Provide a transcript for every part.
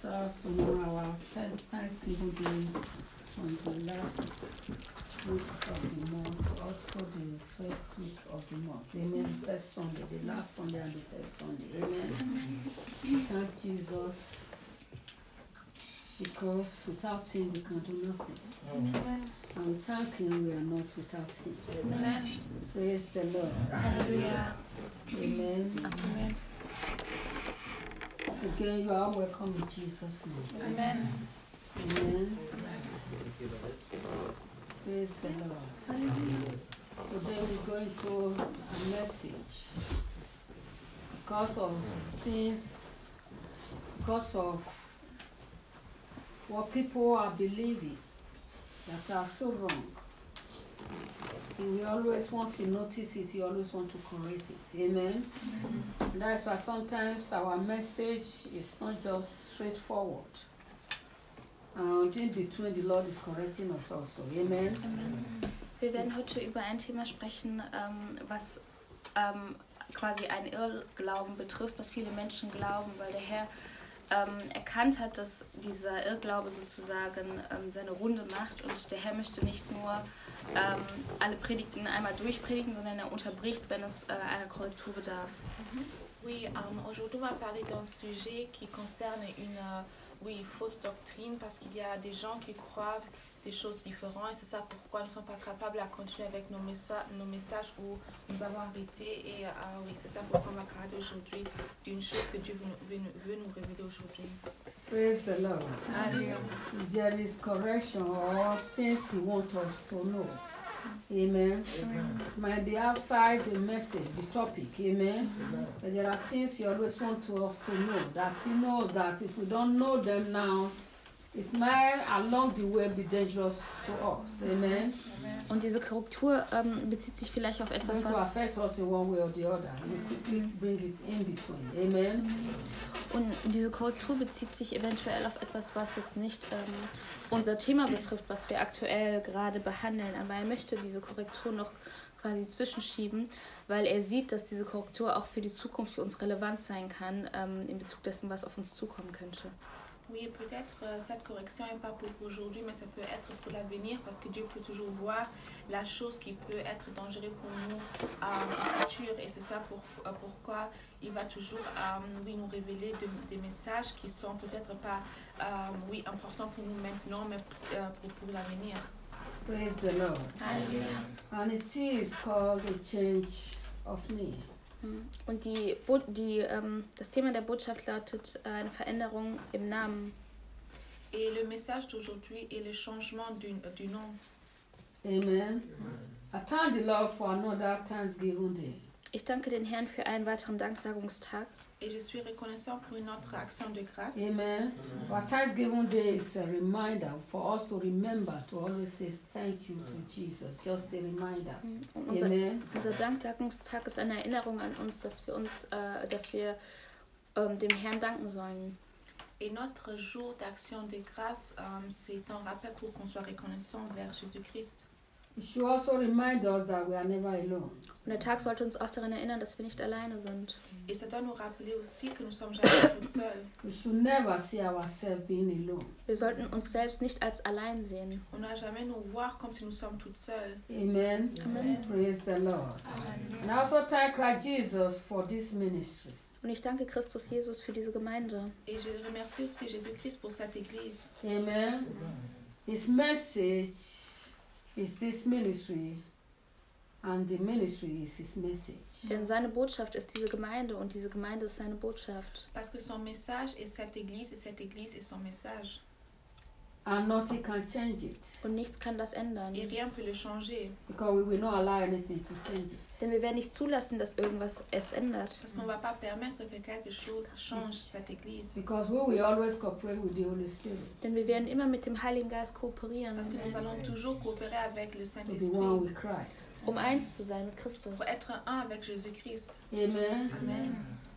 start our Thanksgiving Day on the last week of the month, also the first week of the month. Amen. First Sunday, the last Sunday and the first Sunday. Amen. Thank Jesus. Because without him we can do nothing. Amen. And we thank him we are not without him. Amen. Praise the Lord. Hallelujah. Amen. Amen. Again, you are welcome in Jesus' name. Amen. Amen. Praise the Lord. Hallelujah. Today we're going to a message because of things, because of what people are believing that are so wrong. And we always, once you notice it, you always want to correct it. Amen? And that's why sometimes our message is not just straightforward. And in between, the Lord is correcting us also. Amen? Amen. Wir werden heute über ein Thema sprechen, was quasi einen Irrglauben betrifft, was viele Menschen glauben, weil der Herr erkannt hat, dass dieser Irrglaube sozusagen seine Runde macht und der Herr möchte nicht nur alle Predigten einmal durchpredigen, sondern er unterbricht, wenn es einer Korrektur bedarf. Oui, aujourd'hui on va parler d'un sujet qui concerne une fausse doctrine parce qu'il y a des gens qui croient des choses différentes et c'est ça pourquoi nous ne sommes pas capables à continuer avec nos messages où nous avons arrêté et oui, c'est ça pourquoi on va parler aujourd'hui d'une chose que Dieu veut nous révéler aujourd'hui. Praise the Lord. Hallelujah. There is correction or things He wants us to know. Amen. Might be outside the message, the topic. Amen. But there are things He always wants us to know. That He knows that if we don't know them now, it might along the way be dangerous to us. Amen. Und diese Korrektur bezieht sich vielleicht auf etwas, It's going to affect us in one way or the other. We quickly bring it in between. Amen. Und diese Korrektur bezieht sich eventuell auf etwas, was jetzt nicht unser Thema betrifft, was wir aktuell gerade behandeln. Aber er möchte diese Korrektur noch quasi zwischenschieben, weil er sieht, dass diese Korrektur auch für die Zukunft für uns relevant sein kann, in Bezug dessen, was auf uns zukommen könnte. Oui, peut-être cette correction n'est pas pour aujourd'hui, mais ça peut être pour l'avenir parce que Dieu peut toujours voir la chose qui peut être dangereuse pour nous en futur et c'est ça pourquoi il va toujours nous révéler des messages qui sont peut-être pas importants pour nous maintenant, mais pour l'avenir. Praise the Lord. Hallelujah. And it is called a change of me. Und das Thema der Botschaft lautet eine Veränderung im Namen. Et le message d'aujourd'hui est le changement du nom. Amen. I thank the Lord for another Thanksgiving Day. Ich danke den Herrn für einen weiteren Danksagungstag. Et je suis reconnaissant pour une autre action de grâce. Amen. Our Thanksgiving Day is a reminder for us to remember to always say thank you to Jesus. Just a reminder. Und Amen. unser Danksagungstag ist eine Erinnerung an uns, dass wir dem Herrn danken sollen. Et notre jour d'action de grâce, c'est un rappel pour qu'on soit reconnaissant vers Jésus-Christ. It should also remind us that we are never alone. Und der Tag sollte uns auch daran erinnern, dass wir nicht alleine sind. Et ça doit nous rappeler aussi que nous sommes jamais tout seuls. We should never see ourselves being alone. Wir sollten uns selbst nicht als allein sehen. On ne doit jamais nous voir comme si nous sommes toutes seules. Amen. Amen. Praise the Lord. And I also thank Christ Jesus for this ministry. Und ich danke Christus Jesus für diese Gemeinde. Et je remercie aussi Jésus-Christ pour cette église. Amen. His message is this ministry, and the ministry is his message. Denn seine Botschaft ist diese Gemeinde und diese Gemeinde ist seine Botschaft. Parce que son message est cette église et cette église est son message. And nothing can change it. Und nichts kann das ändern. Et rien ne peut le changer. Because we will not allow anything to change it. Denn wir werden nicht zulassen, dass irgendwas es ändert. Parce qu'on ne va pas permettre que quelque chose change cette église. Because we will always cooperate with the Holy Spirit. Denn wir werden immer mit dem Heiligen Geist kooperieren, Parce que nous allons toujours coopérer avec le To be Saint-Esprit one with Christ. um eins zu sein mit Christus. pour être un avec Jésus-Christ. Amen. Amen.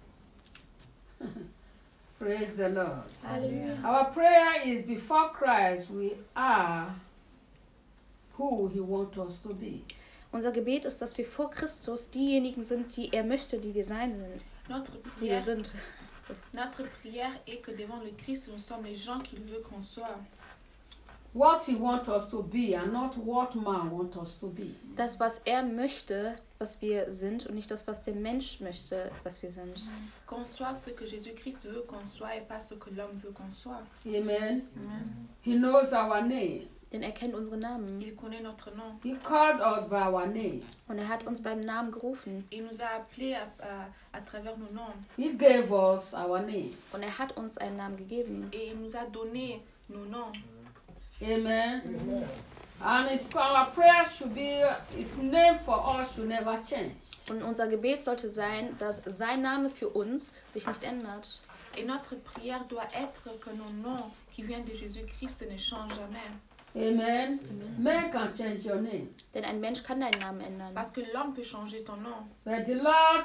Praise the Lord. Halleluja. Our prayer is before Christ we are who he wants us to be. Unser Gebet ist, dass wir vor Christus diejenigen sind, die er möchte, die wir sein, Notre die wir prière, sind. Notre prière est que devant le Christ, nous sommes les gens qu'il veut qu'on soit. What he wants us to be and not what man wants us to be. Das, was er möchte, was wir sind und nicht das, was der Mensch möchte, was wir sind. Qu'on soit ce que Jésus-Christ veut qu'on soit et pas ce que l'homme veut qu'on soit. Amen. Amen. He knows our name. Denn er kennt unsere Namen. Il connaît notre nom. He called us by our name. Und er hat uns beim Namen gerufen. Il nous a appelés à travers nos noms. He gave us our name. Und er hat uns einen Namen gegeben. Et il nous a donné nos noms. Amen. And our prayer should be, his name for us should never change. Und unser Gebet sollte sein, dass sein Name für uns sich nicht ändert. Et notre prière doit être que nos noms qui viennent de Jésus-Christ ne changent jamais. Amen. Man can change your name. Denn ein Mensch kann deinen Namen ändern. Parce que l'homme peut changer ton nom. But the Lord,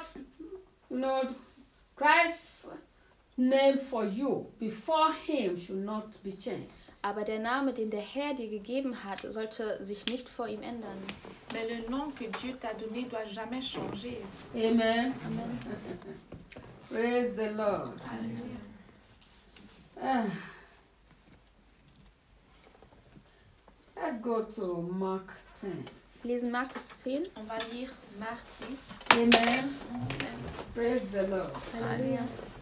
Christ's name for you before him should not be changed. Aber der Name, den der Herr dir gegeben hat, sollte sich nicht vor ihm ändern. Mais le nom que Dieu t'a donné doit jamais changer. Amen. Amen. Praise the Lord. Let's go to Mark 10. Wir lesen Markus 10. On va lire Marc 10. Amen. Praise the Lord. Halleluja.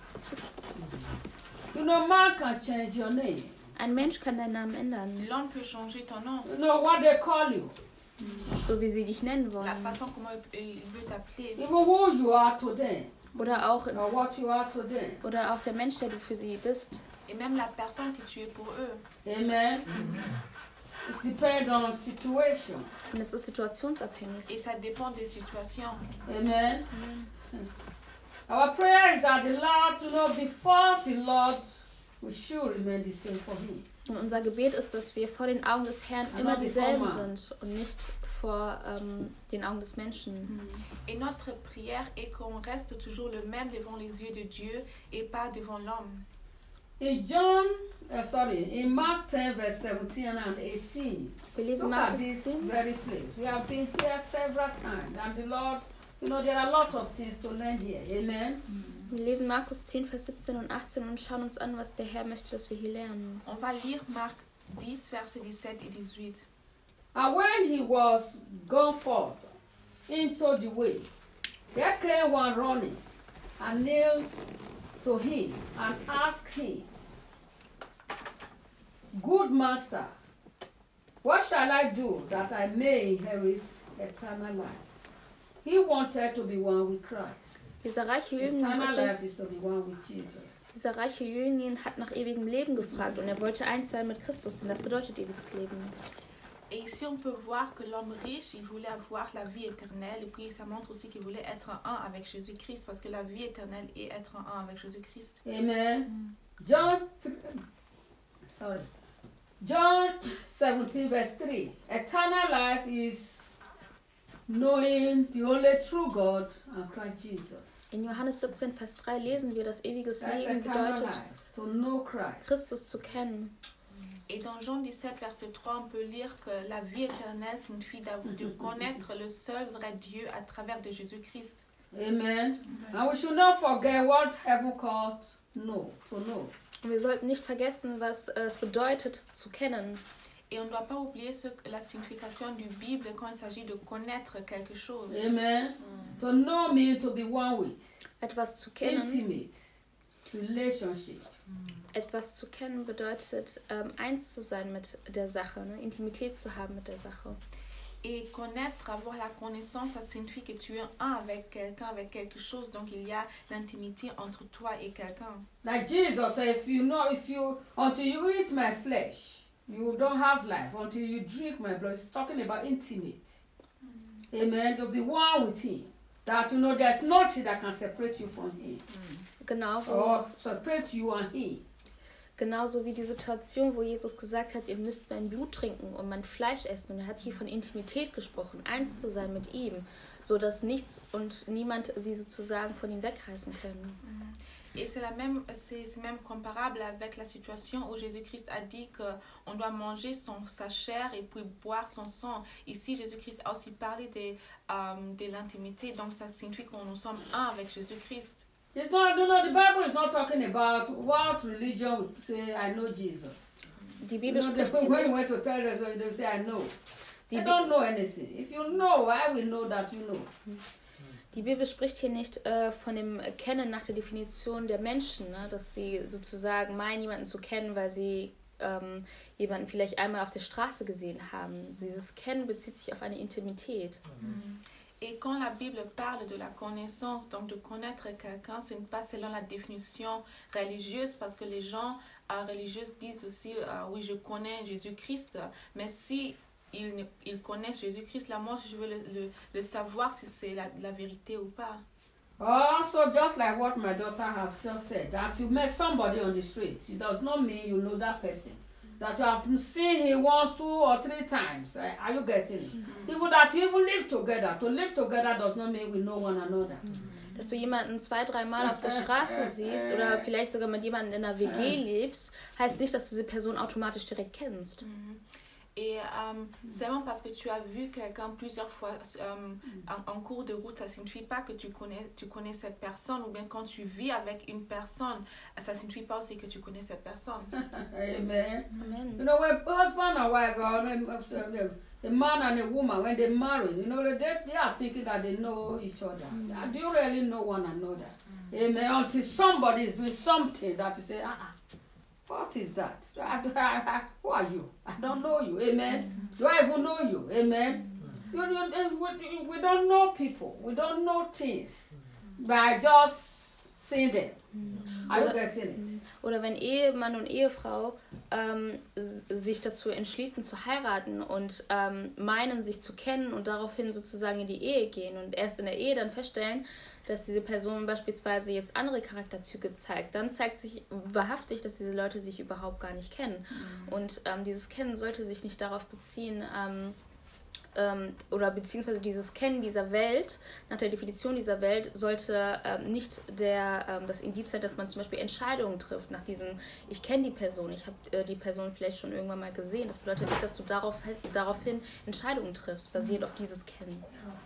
You know, man can change your name. Ein Mensch kann deinen Namen ändern. L'homme peut changer ton nom. You know what they call you. So wie sie dich nennen La wollen. façon comment il veut t'appeler. Even who you are today. Oder auch der Mensch, der du für sie bist. Et même la personne que tu es pour eux. Amen. It depends on situation. Und es ist situationsabhängig. Et ça dépend des situations. Amen. Our prayer is that the Lord, before the Lord, we should remain the same for him. Und unser Gebet ist, dass wir vor den Augen des Herrn immer dieselben sind und nicht vor den Augen des Menschen. Et notre prière est qu'on reste toujours le même devant les yeux de Dieu et pas devant l'homme. In Mark 10, verse 17 and 18. Wir lesen Look at Markus this 10. very place. We have been here several times, and the Lord, there are a lot of things to learn here. Amen. Wir lesen Markus 10, Vers 17 und 18 und schauen uns an, was der Herr möchte, dass wir hier lernen. On va lire Marc 10, verset 17 et 18. And when he was gone forth into the way, there came one running and knelt to him and asked him, Good master, what shall I do that I may inherit eternal life? He wanted to be one with Christ. Dieser reiche Eternal Jüngling life is to be one with Jesus. Dieser reiche Jüngling hat nach ewigem Leben gefragt und er wollte eins sein mit Christus, denn das bedeutet ewiges Leben. Et ici, on peut voir que l'homme riche, il voulait avoir la vie éternelle. Et puis, ça montre aussi qu'il voulait être un avec Jésus-Christ. Parce que la vie éternelle est être un avec Jésus-Christ. Amen. John 17, verse 3. Eternal life is knowing the only true God and Christ Jesus. In Johannes 17, Vers 3 lesen wir, dass eviges That's Leben eternal bedeutet, life, to know Christ. Christus zu kennen. Et dans Jean 17, verset 3, on peut lire que la vie éternelle signifie de connaître le seul vrai Dieu à travers de Jésus-Christ. Amen. And we should not forget what heaven called to know. Und wir sollten nicht vergessen, was es bedeutet, zu kennen. Et on ne doit pas oublier la signification du Bible quand il s'agit de connaître quelque chose. Amen. To know means to be one with. Etwas zu kennen, Intimate relationship. etwas zu kennen bedeutet, eins zu sein mit der Sache, ne? Intimität zu haben mit der Sache. Et connaître, avoir la connaissance, ça signifie que tu es un avec quelqu'un, avec quelque chose. Donc il y a l'intimité entre toi et quelqu'un. Like Jesus said, until you eat my flesh, you don't have life. Until you drink my blood. It's talking about intimate. Amen. To be one with him. That there's nothing that can separate you from him. Or separate you and him. Genauso wie die Situation, wo Jesus gesagt hat, ihr müsst mein Blut trinken und mein Fleisch essen. Und er hat hier von Intimität gesprochen, eins zu sein mit ihm, so dass nichts und niemand sie sozusagen von ihm wegreißen können. Et c'est même comparable avec la situation où Jésus-Christ a dit qu'on doit manger sa chair et puis boire son sang. Ici, Jésus-Christ a aussi parlé de l'intimité, donc ça signifie que nous sommes un avec Jésus-Christ. It's not, the Bible is not talking about what religion would say, I know Jesus. Die Bibel spricht When hier you nicht. went to tell us, they say, I know. Sie I don't know anything. If you know, I will know that you know. Die Bibel spricht hier nicht von dem Kennen nach der Definition der Menschen, ne? Dass sie sozusagen meinen, jemanden zu kennen, weil sie jemanden vielleicht einmal auf der Straße gesehen haben. Dieses Kennen bezieht sich auf eine Intimität. Et quand la Bible parle de la connaissance, donc de connaître quelqu'un, ce n'est pas selon la définition religieuse, parce que les gens religieux disent aussi, oui, je connais Jésus-Christ, mais si ils connaissent Jésus-Christ, là, moi, je veux le savoir si c'est la vérité ou pas. Also, just like what my daughter has just said, that you met somebody on the street, it does not mean you know that person. That you have seen him once, 2 or 3 times. Are you getting it? Even that you even live together. To live together does not mean we know one another. Dass du jemanden 2-3 Mal auf der Straße siehst oder vielleicht sogar mit jemandem in einer WG lebst, heißt nicht, dass du diese Person automatisch direkt kennst. Et seulement parce que tu as vu quelqu'un plusieurs fois en cours de route, ça ne signifie pas que tu connais cette personne, ou bien quand tu vis avec une personne, ça ne signifie pas aussi que tu connais cette personne. Amen. Amen. You know, when husband and wife, or a man and a woman, when they marry, you know, they are thinking that they know each other. Do you really know one another? Amen. Until somebody is doing something that you say, what is that? Who are you? I don't know you. Amen. Do I even know you? Amen. We don't know people. We don't know things by just seeing them. Are you getting it? Oder wenn Ehemann und Ehefrau sich dazu entschließen zu heiraten und meinen, sich zu kennen und daraufhin sozusagen in die Ehe gehen und erst in der Ehe dann feststellen, dass diese Person beispielsweise jetzt andere Charakterzüge zeigt, dann zeigt sich wahrhaftig, dass diese Leute sich überhaupt gar nicht kennen. Und dieses Kennen sollte sich nicht darauf beziehen, oder beziehungsweise dieses Kennen dieser Welt, nach der Definition dieser Welt, sollte nicht das Indiz sein, dass man zum Beispiel Entscheidungen trifft nach diesem, ich kenne die Person, ich habe die Person vielleicht schon irgendwann mal gesehen. Das bedeutet nicht, dass du daraufhin Entscheidungen triffst, basierend auf dieses Kennen.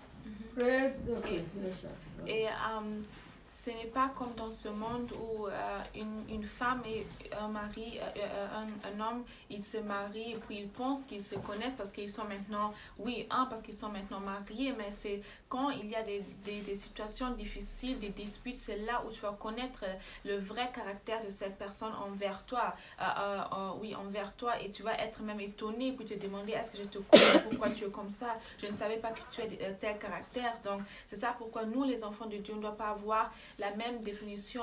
Et ce n'est pas comme dans ce monde où une femme et un mari, un homme, ils se marient et puis ils pensent qu'ils se connaissent parce qu'ils sont maintenant, parce qu'ils sont maintenant mariés, mais c'est quand il y a des situations difficiles, des disputes, c'est là où tu vas connaître le vrai caractère de cette personne envers toi, envers toi, et tu vas être même étonné puis te demander, est-ce que je te connais, pourquoi tu es comme ça, je ne savais pas que tu as tel caractère. Donc c'est ça pourquoi nous les enfants de Dieu, on ne doit pas avoir la même définition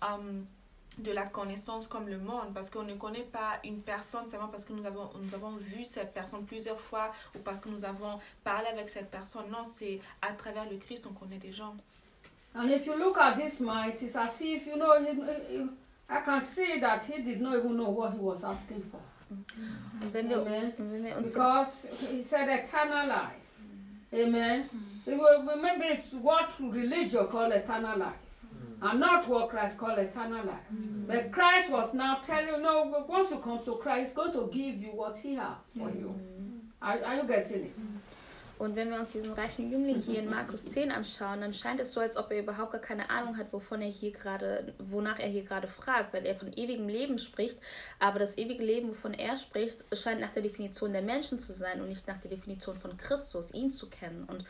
de la connaissance comme le monde, parce qu'on ne connaît pas une personne seulement parce que nous avons vu cette personne plusieurs fois ou parce que nous avons parlé avec cette personne. Non, c'est à travers le Christ on connaît des gens. And if you look at this man, it is as if, you know, I can see that he did not even know what he was asking for. Amen. Because he said eternal life. Amen. Remember it's what religion called eternal life. And not what Christ called eternal life. But Christ was now telling you, no, once you come to Christ, he's going to give you what he has for you. Are you getting it? Und wenn wir uns diesen reichen Jüngling hier in Markus 10 anschauen, dann scheint es so, als ob er überhaupt gar keine Ahnung hat, wonach er hier gerade fragt, weil er von ewigem Leben spricht. Aber das ewige Leben, wovon er spricht, scheint nach der Definition der Menschen zu sein und nicht nach der Definition von Christus, ihn zu kennen. Und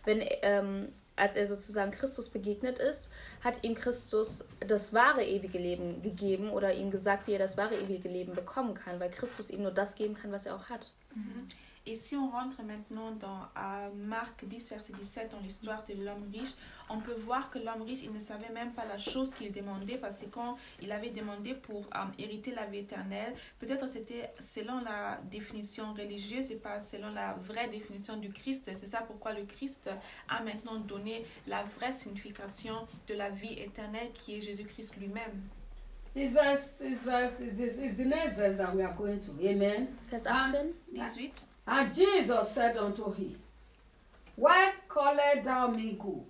als er sozusagen Christus begegnet ist, hat ihm Christus das wahre ewige Leben gegeben oder ihm gesagt, wie er das wahre ewige Leben bekommen kann, weil Christus ihm nur das geben kann, was er auch hat. Et si on rentre maintenant dans Marc 10, verset 17, dans l'histoire de l'homme riche, on peut voir que l'homme riche, il ne savait même pas la chose qu'il demandait, parce que quand il avait demandé pour hériter la vie éternelle, peut-être c'était selon la définition religieuse et pas selon la vraie définition du Christ. C'est ça pourquoi le Christ a maintenant donné la vraie signification de la vie éternelle qui est Jésus-Christ lui-même. This verse is the next verse that we are going to. Amen. Vers 18. 18. And Jesus said unto him, why callest thou me good?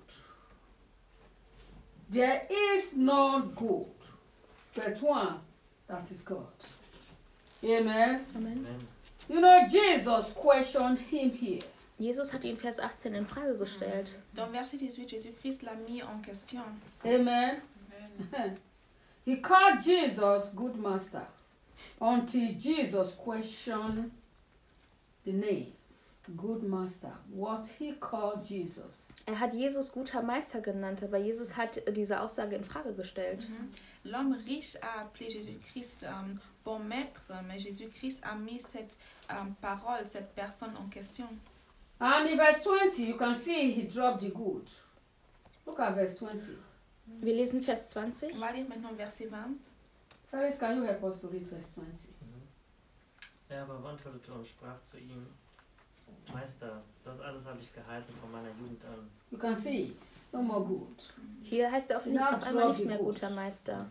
There is none good, but one, that is God. Amen. Amen. You know, Jesus questioned him here. Jesus hat ihn Vers 18 in Frage gestellt. Dans verset 18, Jésus-Christ l'a mis en question. Amen. He called Jesus good master until Jesus questioned the name good master. What he called Jesus. Er hat Jesus guter Meister genannt, aber Jesus hat diese Aussage in Frage gestellt. L'homme riche a appelé Jésus-Christ bon maître, mais Jésus-Christ a mis cette parole, cette personne en question. And in verse 20, you can see he dropped the good. Look at verse 20. Wir lesen Vers 20. On va lire maintenant verset 20. Felix, can you help us to read verse 20? Er aber antwortete und sprach zu ihm: Meister, das alles habe ich gehalten von meiner Jugend an. You can see it. No more good. Hier heißt er auf einmal nicht mehr guter Meister.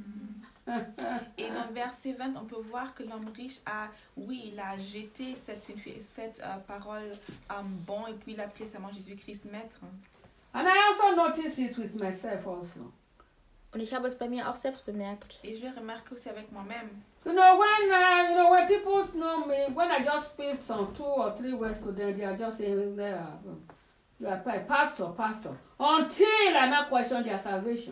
Et dans verset 20, on peut voir que l'homme riche a, oui, il a jeté cette parole bon et puis il a appelé seulement Jésus-Christ maître. And I also notice it with myself also. Und ich habe es bei mir auch selbst bemerkt. Et je l'ai remarqué aussi avec moi-même. You know, when people know me, when I just speak some 2 or 3 words to them, they are just saying, you are pastor, until I now question their salvation.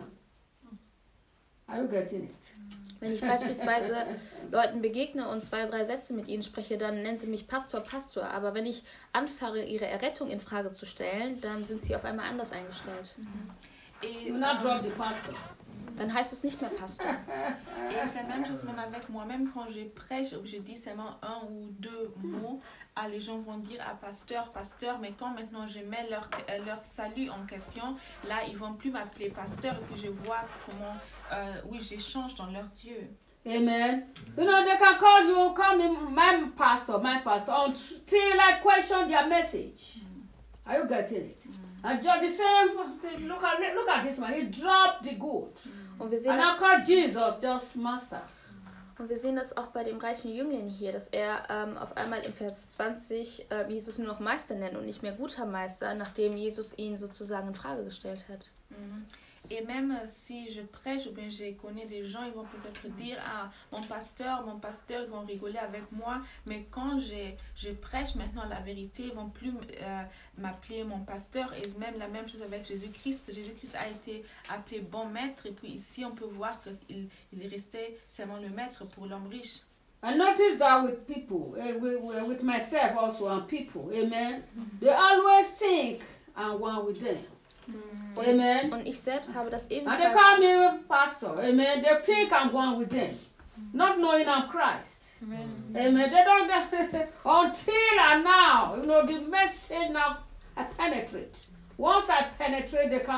Are you getting it? Wenn ich beispielsweise Leuten begegne und 2, 3 Sätze mit ihnen spreche, dann nennen sie mich Pastor. Aber wenn ich anfange, ihre Errettung in Frage zu stellen, dann sind sie auf einmal anders eingestellt. Et, You not drop the pastor. Dann heißt es nicht mehr Pastor. et c'est la même chose même avec moi-même quand je prêche, je dis seulement 1 ou 2 mots, les gens vont dire pasteur, mais quand maintenant je mets leur salut en question, là ils vont plus m'appeler pasteur et puis je vois comment, oui, j'échange dans leurs yeux. Amen. You know, they can call me my pastor, until I question their message. Are you getting it? And just the same, look at this man, he dropped the good. Und wir sehen And I call Jesus just master. Und wir sehen das auch bei dem reichen Jüngling hier, dass er auf einmal im Vers 20 Jesus nur noch Meister nennt und nicht mehr guter Meister, nachdem Jesus ihn sozusagen in Frage gestellt hat. Et même si je prêche, ou bien je connais des gens, ils vont peut-être dire mon pasteur, ils vont rigoler avec moi, mais quand je prêche maintenant la vérité, ils vont plus m'appeler mon pasteur. Et même la même chose avec Jésus-Christ. Jésus-Christ a été appelé bon maître, et puis ici on peut voir qu'il est resté seulement le maître pour l'homme riche. I notice that with people, with myself also and people, amen. They always think I'm one with them. Amen. Und ich selbst habe das And they ebenfalls. call me pastor. Amen. They think I'm one with them, not knowing I'm Christ. Amen. They don't until and now, you know, the message now I penetrate. Once I penetrate, they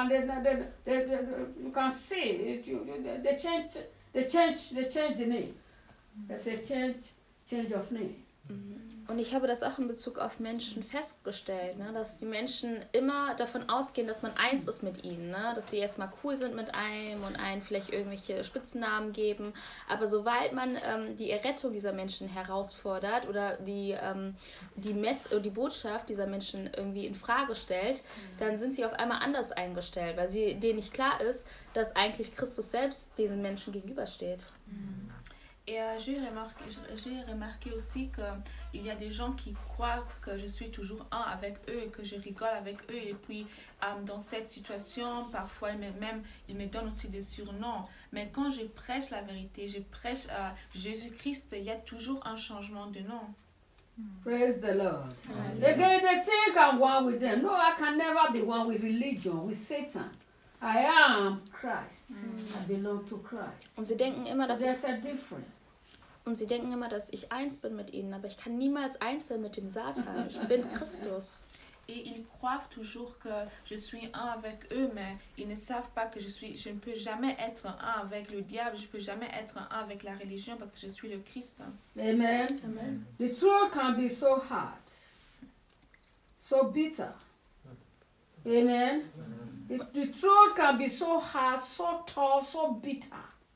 you can see it. They change the name. It's a change of name. Und ich habe das auch in Bezug auf Menschen festgestellt, ne? Dass die Menschen immer davon ausgehen, dass man eins ist mit ihnen, ne? Dass sie erstmal cool sind mit einem und einen vielleicht irgendwelche Spitznamen geben. Aber sobald man die Errettung dieser Menschen herausfordert oder die Botschaft dieser Menschen irgendwie in Frage stellt, dann sind sie auf einmal anders eingestellt, weil denen nicht klar ist, dass eigentlich Christus selbst diesen Menschen gegenübersteht. Et j'ai remarqué aussi qu'il y a des gens qui croient que je suis toujours un avec eux, que je rigole avec eux. Et puis, dans cette situation, parfois, ils me donnent aussi des surnoms. Mais quand je prêche la vérité, je prêche Jésus-Christ, il y a toujours un changement de nom. Praise the Lord. They think I'm one with them. No, I can never be one with religion, with Satan. I am Christ. I belong to Christ. Und sie denken immer, dass There's a difference. ich eins bin mit ihnen, aber ich kann niemals eins sein mit dem Satan. Ich bin Christus. Et ils croient toujours que je suis un avec eux, mais ils ne savent pas que je ne peux jamais être un avec le diable, je ne peux jamais être un avec la religion parce que je suis le Christ. Amen. Amen. The truth can be so hard, so bitter. Amen. The truth can be so hard, so tough, so bitter.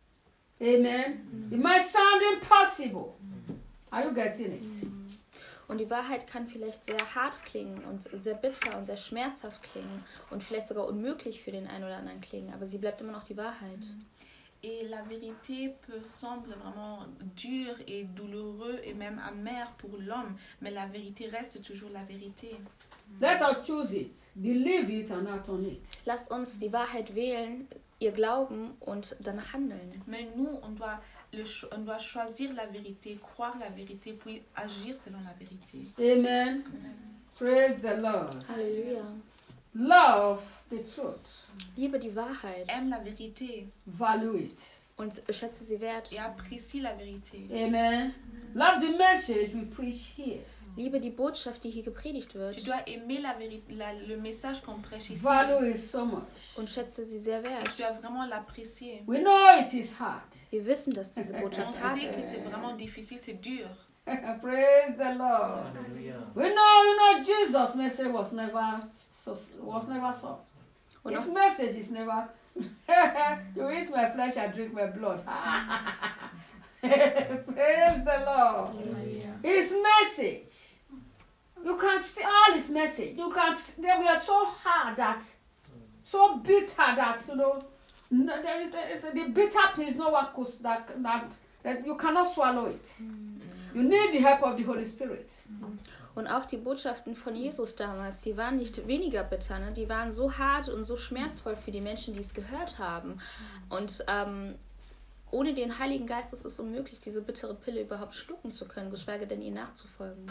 Amen. It might sound impossible. Are you getting it? Und die Wahrheit kann vielleicht sehr hart klingen und sehr bitter und sehr schmerzhaft klingen und vielleicht sogar unmöglich für den einen oder anderen klingen, aber sie bleibt immer noch die Wahrheit. Et la vérité peut sembler vraiment dure et douloureux et même amère pour l'homme, mais la vérité reste toujours la vérité. Let us choose it, believe it and act on it. Lasst uns die Wahrheit wählen, ihr Glauben und danach handeln. Mais nous, on doit choisir la vérité, croire la vérité, puis agir selon la vérité. Amen. Praise the Lord. Halleluja. Love the truth. Liebe die Wahrheit Aime la vérité Value it. und schätze sie wert. et apprécie la vérité. Amen. Love the message we preach here. Liebe die Botschaft, die hier gepredigt wird Tu dois aimer la vérité, le message qu'on prêche ici. Value it so much. und schätze sie sehr Tu wert. dois vraiment l'apprécier. We know it is hard. Wir wissen, dass diese On Botschaft hart sait que c'est ist. vraiment difficile, c'est dur. Praise the Lord. Halleluja. We know, Jesus' message was never soft. Und His auch, message is never, you eat my flesh and drink my blood. Praise the Lord. His message, you can see all his message. You can see, they were so hard that, so bitter that, the bitter piece, no one could, that you cannot swallow it. You need the help of the Holy Spirit. und auch die Botschaften von Jesus damals, die waren nicht weniger bitter, ne? Die waren so hart und so schmerzvoll für die Menschen, die es gehört haben. Und ohne den Heiligen Geist ist es unmöglich, diese bittere Pille überhaupt schlucken zu können, geschweige denn ihr nachzufolgen.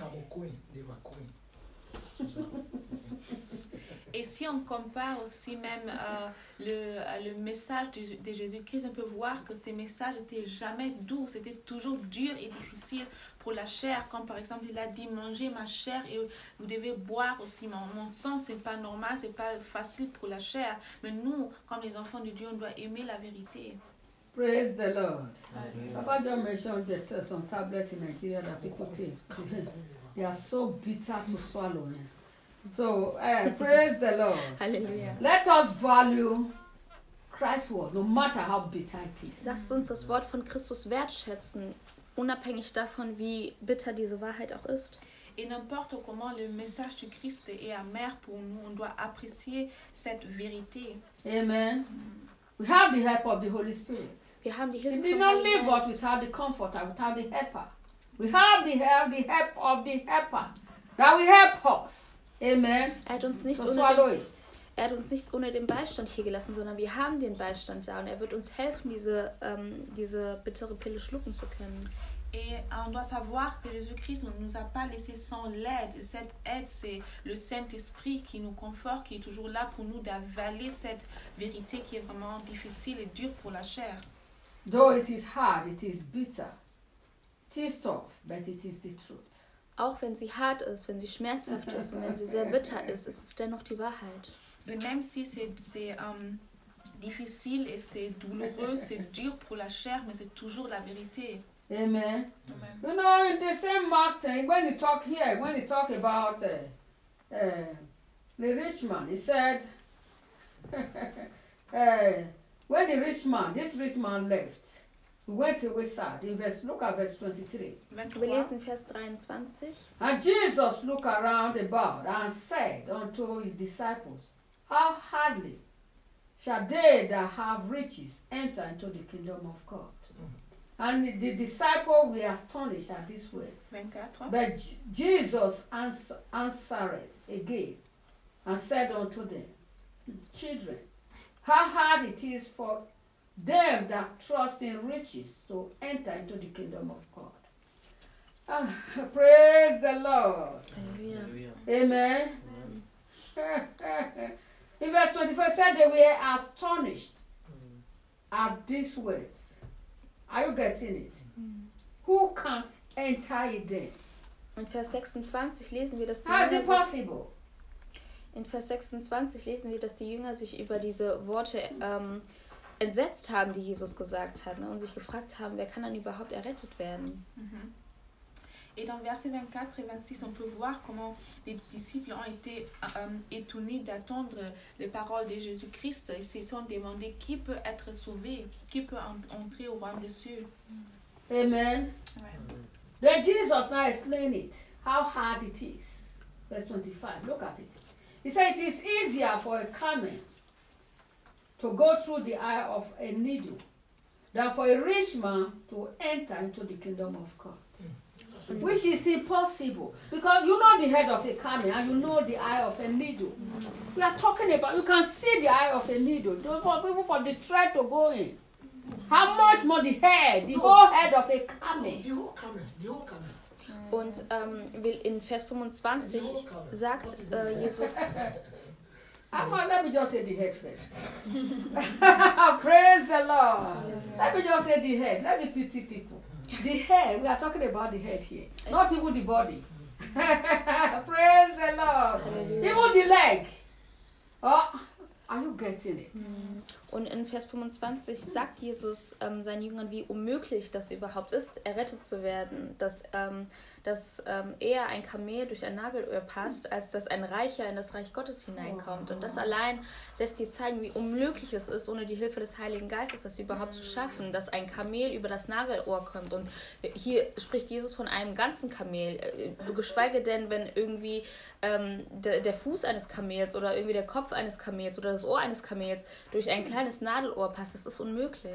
Et si on compare aussi même le message de Jésus-Christ, on peut voir que ces messages n'étaient jamais doux, c'était toujours dur et difficile pour la chair. Comme par exemple, il a dit, mangez ma chair et vous devez boire aussi mon sang. C'est pas normal, c'est pas facile pour la chair. Mais nous, comme les enfants de Dieu, on doit aimer la vérité. Praise the Lord. Papa John mentioned that some tablets in Nigeria that people take. They are so bitter to swallow. So, praise the Lord. Halleluja. Let us value Christ's word, no matter how bitter it is. Lasst uns das Wort von Christus wertschätzen, unabhängig davon, wie bitter diese Wahrheit auch ist. Et n'importe comment le message du Christ est amer pour nous, on doit apprécier cette vérité. Amen. We have the help of the Holy Spirit. Wir haben die He Hilfe did vom not Heiligen leave us Geist. without the comforter, without the helper. We have the help of the helper that will help us. Amen. Er hat uns So swallow it. Er hat uns nicht ohne den Beistand hier gelassen, sondern wir haben den Beistand da und er wird uns helfen, diese bittere Pille schlucken zu können. Et on doit savoir que Jésus-Christ ne nous a pas laissé sans l'aide. Et cette aide, c'est le Saint-Esprit qui nous conforte, qui est toujours là pour nous d'avaler cette vérité qui est vraiment difficile et dure pour la chair. Though it is hard, it is bitter, it is tough, but it is the truth. Auch wenn sie hart ist, wenn sie schmerzhaft ist und wenn sie sehr bitter ist, ist es dennoch die Wahrheit. Et même si c'est difficile et c'est douloureux, c'est dur pour la chair, mais c'est toujours la vérité. Amen. Amen. You know, in the same Mark thing, when he talk about the rich man, he said, when this rich man left, he went away sad. Look at verse 23. Wir lesen Vers 23. And Jesus looked around about and said unto his disciples, how hardly shall they that have riches enter into the kingdom of God? And the disciples were astonished at these words. 24. But Jesus answered again and said unto them, children, how hard it is for them that trust in riches to enter into the kingdom of God. Praise the Lord. Halleluja. Amen. In verse 24 said they were astonished at these words. Are you getting it? Who can enter it then? In Vers 26 lesen wir, dass die How is Jünger it sich, possible? in Vers 26 lesen wir, dass die Jünger sich über diese Worte entsetzt haben, die Jesus gesagt hat, ne, und sich gefragt haben, wer kann dann überhaupt errettet werden? Et dans versets 24 et 26, on peut voir comment les disciples ont été étonnés d'attendre les paroles de Jésus-Christ. Ils se sont demandé qui peut être sauvé, qui peut entrer au royaume des cieux. Amen. Then Jesus now explain it, how hard it is. Verse 25, look at it. He said it is easier for a camel to go through the eye of a needle than for a rich man to enter into the kingdom of God. which is impossible. Because you know the head of a camel and you know the eye of a needle. We are talking about, you can see the eye of a needle, even for the thread to go in. How much more the head, the whole head of a camel? The whole camel. Und in Vers 25 sagt Jesus, Let me just say the head first. Praise the Lord. Let me just say the head. Let me pity people. The head, we are talking about the head here, not even the body. Praise the Lord. Even the leg. Oh, are you getting it? Und in Vers 25 sagt Jesus seinen Jüngern, wie unmöglich das überhaupt ist, errettet zu werden, dass eher ein Kamel durch ein Nadelöhr passt, als dass ein Reicher in das Reich Gottes hineinkommt. Und das allein lässt dir zeigen, wie unmöglich es ist, ohne die Hilfe des Heiligen Geistes das überhaupt zu schaffen, dass ein Kamel über das Nagelohr kommt. Und hier spricht Jesus von einem ganzen Kamel. Geschweige denn, wenn irgendwie der Fuß eines Kamels oder irgendwie der Kopf eines Kamels oder das Ohr eines Kamels durch ein kleines Nadelohr passt, das ist unmöglich.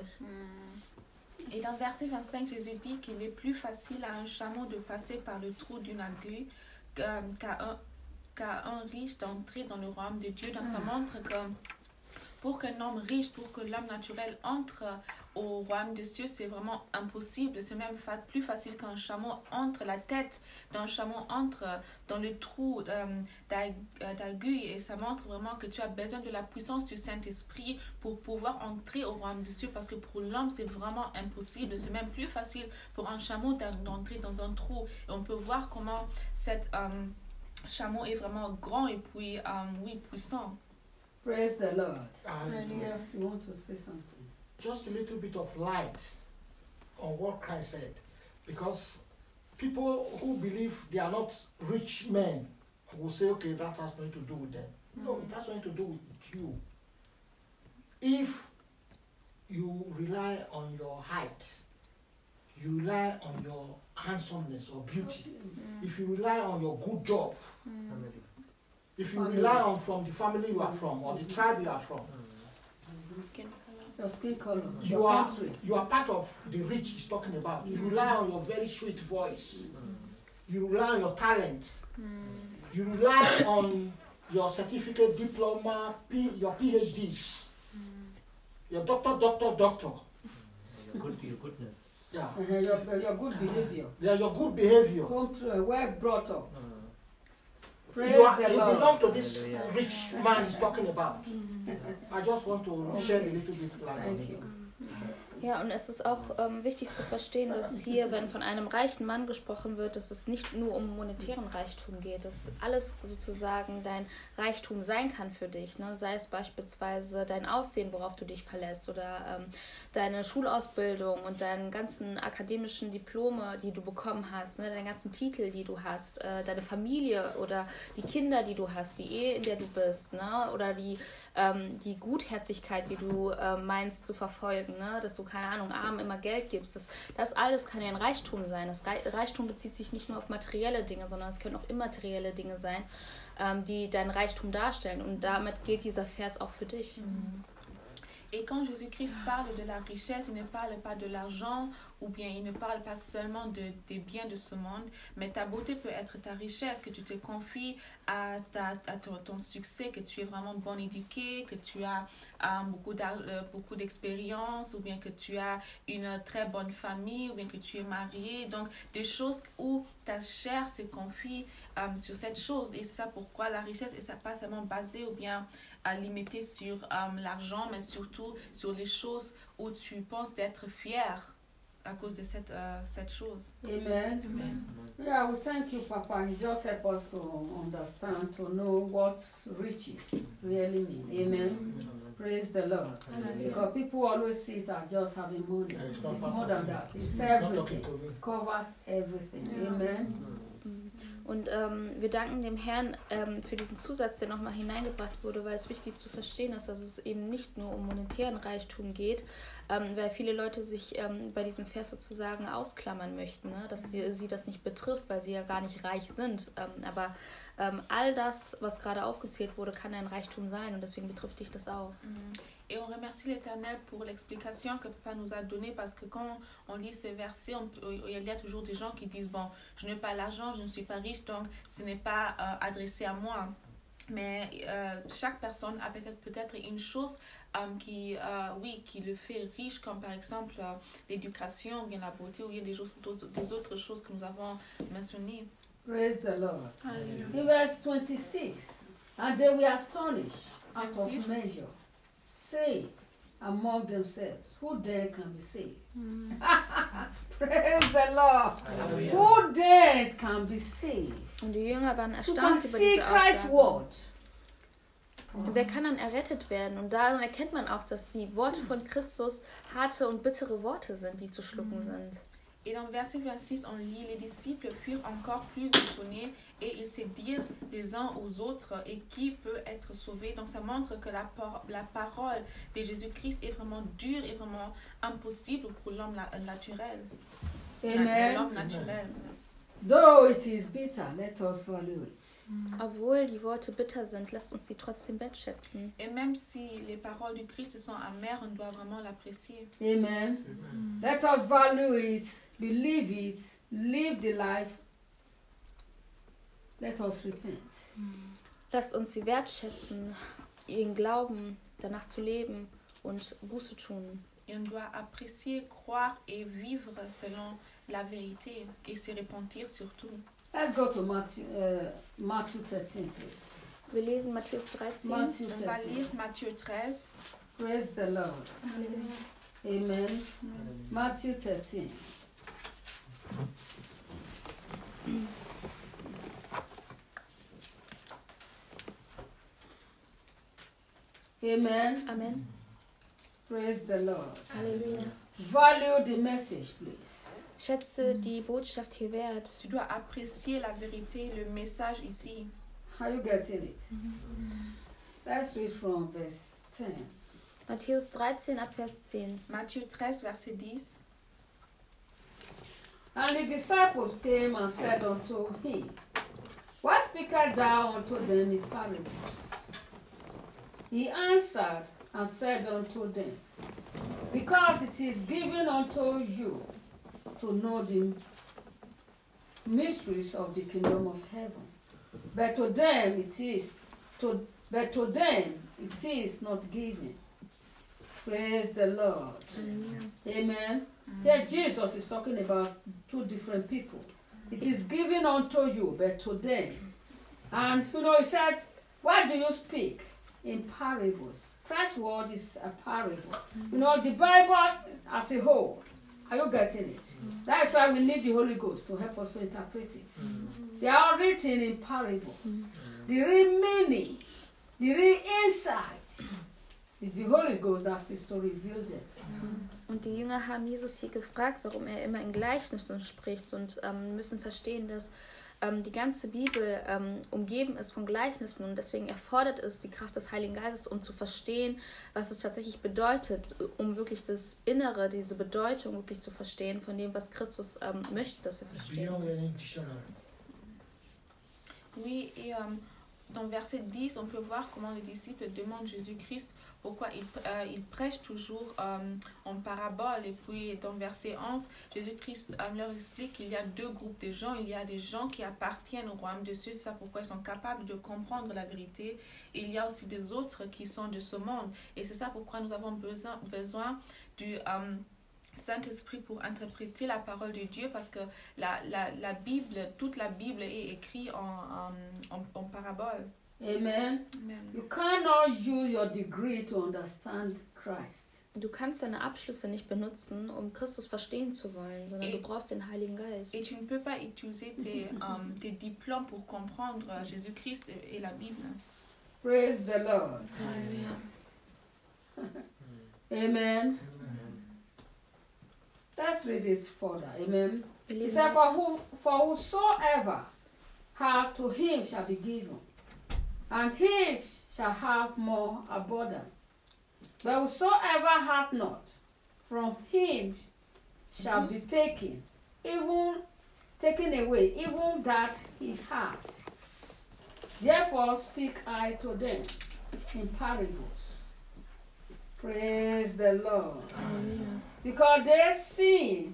Et dans le verset 25, Jésus dit qu'il est plus facile à un chameau de passer par le trou d'une aiguille qu'à un riche d'entrer dans le royaume de Dieu. Donc ça montre que pour qu'un homme riche, pour que l'homme naturel entre au royaume de Dieu, c'est vraiment impossible. C'est même plus facile qu'un chameau entre, la tête d'un chameau entre dans le trou d'aiguille. Et ça montre vraiment que tu as besoin de la puissance du Saint-Esprit pour pouvoir entrer au royaume de Dieu. Parce que pour l'homme, c'est vraiment impossible. C'est même plus facile pour un chameau d'entrer dans un trou. Et on peut voir comment cet chameau est vraiment grand et puis, oui, puissant. Praise the Lord. Hallelujah. Yes, you want to say something? Just a little bit of light on what Christ said. Because people who believe they are not rich men will say, okay, that has nothing to do with them. No, it has nothing to do with you. If you rely on your height, you rely on your handsomeness or beauty, if you rely on your good job, if you rely on from the family you are from or the tribe you are from, Your skin color, you your are country. part of the rich he's talking about. You rely on your very sweet voice. You rely on your talent. You rely on your certificate, diploma, your PhDs. Your doctor. Your goodness. Yeah. Your good behavior. They are your good behavior. Home to well brought up. Praise You the belong Lord. to this rich man he's talking about. I just want to share a little bit light on Thank it. you. Ja, und es ist auch wichtig zu verstehen, dass hier, wenn von einem reichen Mann gesprochen wird, dass es nicht nur um monetären Reichtum geht, dass alles sozusagen dein Reichtum sein kann für dich, ne? Sei es beispielsweise dein Aussehen, worauf du dich verlässt, oder deine Schulausbildung und deine ganzen akademischen Diplome, die du bekommen hast, ne? Deine ganzen Titel, die du hast, deine Familie oder die Kinder, die du hast, die Ehe, in der du bist, ne? Oder die Gutherzigkeit, die du meinst zu verfolgen, ne? Dass du, keine Ahnung, Armen immer Geld gibst. Das alles kann ja ein Reichtum sein. Das Reichtum bezieht sich nicht nur auf materielle Dinge, sondern es können auch immaterielle Dinge sein, die dein Reichtum darstellen. Und damit gilt dieser Vers auch für dich. Et quand Jésus-Christ parle de la richesse, il ne parle pas de l'argent ou bien il ne parle pas seulement des biens de ce monde, mais ta beauté peut être ta richesse, que tu te confies à ton succès, que tu es vraiment bon éduqué, que tu as beaucoup d'expérience ou bien que tu as une très bonne famille ou bien que tu es marié. Donc des choses où ta chair se confie sur cette chose. Et c'est ça pourquoi la richesse n'est pas seulement basée ou bien limitée sur l'argent, mais surtout sur les choses où tu penses d'être fier à cause de cette chose. Amen. Amen. Yeah, we thank you, Papa. He just helped us to understand, to know what riches really mean. Amen. Praise the Lord. Because people always see it as just having money. Yeah, it's not It's part more of than it. that. It's It's not everything. talking to me. Covers everything. Amen. Und wir danken dem Herrn für diesen Zusatz, der nochmal hineingebracht wurde, weil es wichtig zu verstehen ist, dass es eben nicht nur um monetären Reichtum geht, weil viele Leute sich bei diesem Vers sozusagen ausklammern möchten, ne? Dass sie das nicht betrifft, weil sie ja gar nicht reich sind. Aber all das, was gerade aufgezählt wurde, kann ein Reichtum sein und deswegen betrifft dich das auch. Et on remercie l'Éternel pour l'explication que Papa nous a donnée, parce que quand on lit ces versets, il y a toujours des gens qui disent, bon, je n'ai pas l'argent, je ne suis pas riche, donc ce n'est pas adressé à moi. Mais chaque personne a peut-être une chose qui le fait riche, comme par exemple l'éducation, ou bien la beauté, ou bien des autres choses que nous avons mentionnées. Praise the Lord. Hallelujah. In verse 26, and they were astonished out of 26. measure, say among themselves, who then can be saved? Praise the Lord. Halleluja. Who then can be saved? Und die Jünger waren To erstaunt über see diese Christ's Aussage. word. Und wer kann dann errettet werden? Und daran erkennt man auch, dass die Worte von Christus harte und bittere Worte sind, die zu schlucken sind. Et dans le verset 26, on lit, les disciples furent encore plus étonnés et ils se dirent les uns aux autres, et qui peut être sauvé? Donc ça montre que la parole de Jésus-Christ est vraiment dure et vraiment impossible pour l'homme naturel. Amen. L'homme naturel. Though it is bitter, let us value it. Obwohl die Worte bitter sind, lasst uns sie trotzdem wertschätzen. Et même si les paroles du Christ sont amères, on doit vraiment l'apprécier. Amen. Let us value it, believe it, live the life. Let us repent. Lasst uns sie wertschätzen, ihren Glauben, danach zu leben und Buße tun. Et on doit apprécier, croire et vivre selon la vérité et se repentir surtout. Let's go to Matthew 13, please. Wir lesen Matthäus 13. Matthew On va 13. lire Matthieu 13. Praise the Lord. Amen. Matthew 13. Amen. Amen. Praise the Lord. Halleluja. Value the message, please. Schätze die Botschaft hier wert. Tu dois apprécier la vérité, le message ici. Are you getting it? Let's read from verse 10. Matthäus 13 ab Vers 10. Matthieu 13, verset 10. And the disciples came and said unto him, What speakest thou unto them in parables? He answered and said unto them, Because it is given unto you to know the mysteries of the kingdom of heaven, but to them it is not given. Praise the Lord. Amen. Here Jesus is talking about two different people. It is given unto you, but to them. And he said, why do you speak in parables? First word is a parable. The Bible as a whole. Are you getting it? That's why we need the Holy Ghost to help us to interpret it. They are written in parables. The real meaning, the real insight is the Holy Ghost that is to reveal them. Und die Jünger haben Jesus hier gefragt, warum er immer in Gleichnissen spricht, und müssen verstehen, dass die ganze Bibel umgeben ist von Gleichnissen, und deswegen erfordert es die Kraft des Heiligen Geistes, um zu verstehen, was es tatsächlich bedeutet, um wirklich das Innere, diese Bedeutung wirklich zu verstehen von dem, was Christus möchte, dass wir verstehen. Oui, et dans verset 10, on peut voir comment les disciples demandent Jésus-Christ pourquoi il prêche toujours en parabole. Et puis dans verset 11, Jésus-Christ leur explique qu'il y a deux groupes de gens. Il y a des gens qui appartiennent au royaume de Dieu, c'est ça pourquoi ils sont capables de comprendre la vérité. Et il y a aussi des autres qui sont de ce monde. Et c'est ça pourquoi nous avons besoin du Saint-Esprit pour interpréter la parole de Dieu, parce que la Bible, toute la Bible est écrite en parabole. Amen. Amen. You cannot use your degree to understand Christ. Du kannst deine Abschlüsse nicht benutzen, um Christus verstehen zu wollen, sondern du brauchst den Heiligen Geist. Et tu ne peux pas utiliser tes diplômes pour comprendre Jésus-Christ et la Bible. Praise the Lord. Amen. Let's read it further. Amen. Wir He lesen said, weiter. for whosoever hath, to him shall be given, and he shall have more abundance. But whosoever hath not, from him shall be taken away, even that he hath. Therefore speak I to them in parables. Praise the Lord. Because they see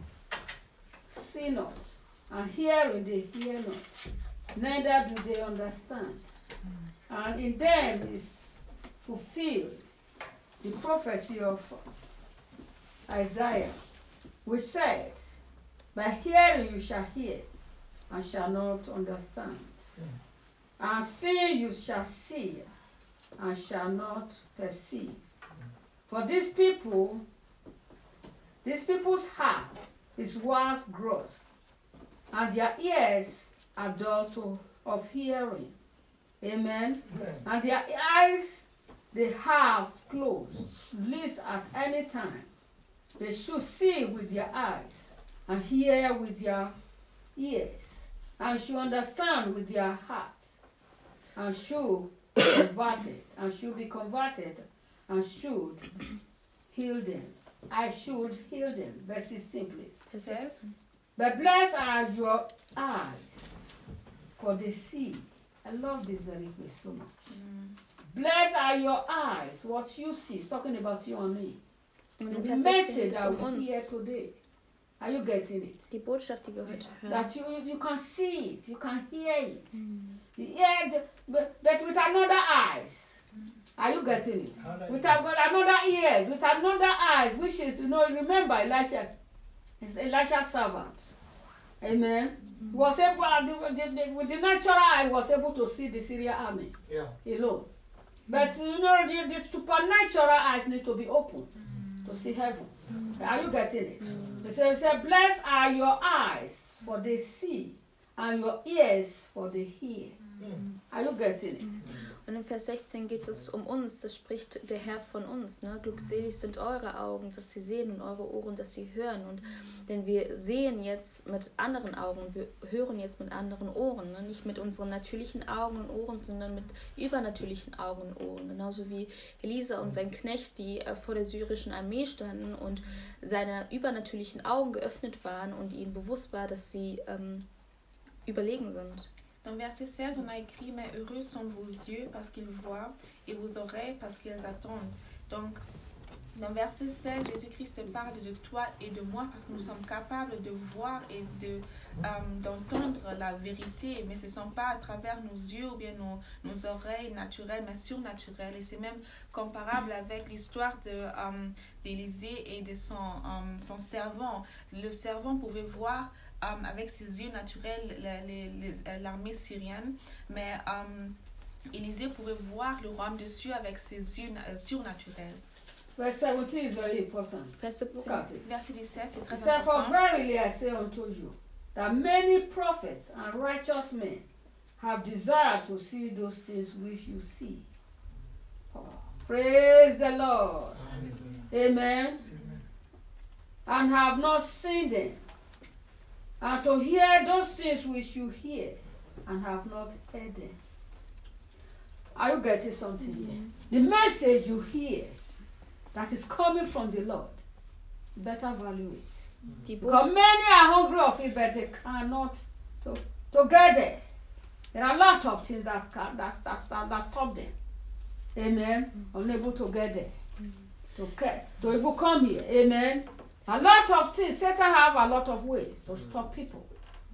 not, and hearing they hear not, neither do they understand. And in them is fulfilled the prophecy of Isaiah, which said, by hearing you shall hear, and shall not understand. And seeing you shall see, and shall not perceive. For these people's heart is wax gross, and their ears are dull of hearing. Amen. And their eyes they have closed, lest at any time they should see with their eyes, and hear with their ears, and should understand with their heart, and should be converted, and should heal them. I should heal them. Verse 16, please. It says, but blessed are your eyes, for they see. I love this very place so much. Blessed are your eyes, what you see. It's talking about you and me. The message that we hear today. Are you getting it? Die Botschaft, die wir heute hören. That you can see it, you can hear it. You hear it, but with another eyes. Are you getting it? With another ears, with another eyes, which is, remember Elisha is Elisha's servant. Amen. He was able, with the natural eye, he was able to see the Syrian army alone. But the supernatural eyes need to be open to see heaven. Are you getting it? It says, blessed are your eyes, for they see, and your ears, for they hear. Are you getting it? Und in Vers 16 geht es um uns, das spricht der Herr von uns. Ne? Glückselig sind eure Augen, dass sie sehen, und eure Ohren, dass sie hören. Und, denn wir sehen jetzt mit anderen Augen, wir hören jetzt mit anderen Ohren. Ne? Nicht mit unseren natürlichen Augen und Ohren, sondern mit übernatürlichen Augen und Ohren. Genauso wie Elisa und sein Knecht, die vor der syrischen Armee standen und seine übernatürlichen Augen geöffnet waren und ihnen bewusst war, dass sie überlegen sind. Dans verset 16, on a écrit « Mais heureux sont vos yeux parce qu'ils voient et vos oreilles parce qu'ils attendent. » Donc, dans verset 16, Jésus-Christ parle de toi et de moi parce que nous sommes capables de voir et d'entendre la vérité, mais ce ne sont pas à travers nos yeux ou bien nos oreilles naturelles, mais surnaturelles. Et c'est même comparable avec l'histoire d'Élisée et de son servant. Le servant pouvait voir avec ses yeux naturels l'armée syrienne, mais Élisée pouvait voir le royaume des cieux avec ses yeux surnaturels. Verse 17 is very important. Vers Look 17. at it. Verset 17, c'est It très said, for important. verily I say unto you, that many prophets and righteous men have desired to see those things which you see. Oh, praise the Lord. Amen. And have not seen them. And to hear those things which you hear, and have not heard them. Are you getting something here? The message you hear that is coming from the Lord, better value it. Die Because Botschaft, many are hungry of it, but they cannot to get there. There are a lot of things that stop them. Amen. Unable to get there. To even come here. Amen. A lot of things. Satan have a lot of ways to stop people.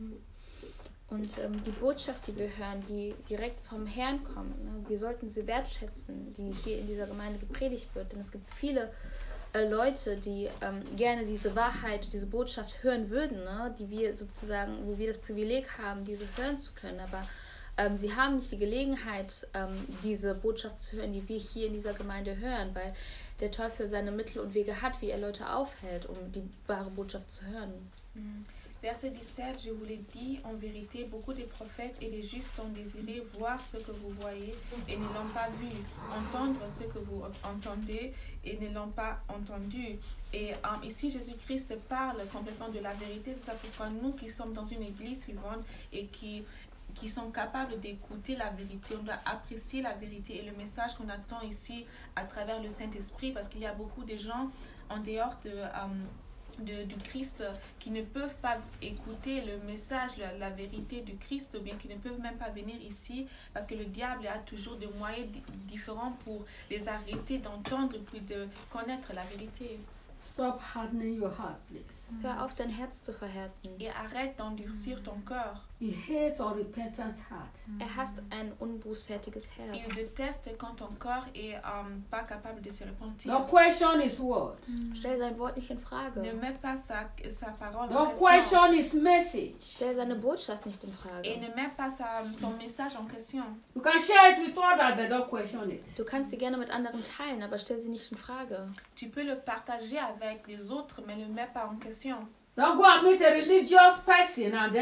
und die Botschaft, die wir hören, die direkt vom Herrn kommt, ne? Wir sollten sie wertschätzen, die hier in dieser Gemeinde gepredigt wird. Denn es gibt viele Leute, die gerne diese Wahrheit, diese Botschaft hören würden, ne? Die wir sozusagen, wo wir das Privileg haben, diese hören zu können. Aber sie haben nicht die Gelegenheit, diese Botschaft zu hören, die wir hier in dieser Gemeinde hören, weil der Teufel seine Mittel und Wege hat, wie er Leute aufhält, um die wahre Botschaft zu hören. Verset 17, je vous l'ai dit, en vérité, beaucoup des prophètes et des justes ont désiré voir ce que vous voyez et ne l'ont pas vu, entendre ce que vous entendez et ne l'ont pas entendu. Et ici, Jésus-Christ parle complètement de la vérité. C'est ça pourquoi nous qui sommes dans une église vivante et qui sont capables d'écouter la vérité, on doit apprécier la vérité et le message qu'on attend ici à travers le Saint-Esprit, parce qu'il y a beaucoup de gens en dehors du Christ, qui ne peuvent pas écouter le message, la vérité du Christ, ou bien qui ne peuvent même pas venir ici, parce que le diable a toujours des moyens différents pour les arrêter d'entendre puis de connaître la vérité. Stop hardening your heart, please. Hör auf, dein Herz zu verhärten. Et arrête d'endurcir ton cœur. He hates unrepentant heart. Hasst ein unbußfertiges Il Herz. déteste quand ton corps est pas capable de se repentir. Don't question his word. Stell sein Wort nicht in Frage. Ne mets pas sa parole en Don't question. question his message. Stell seine Botschaft nicht in Et Frage. ne mets pas son message en question. You can share it with others, but don't question it. Du kannst sie gerne mit anderen teilen, aber stell sie nicht in Frage. Tu peux le partager avec les autres, mais ne le mets pas en question. Don't go and meet a religious person and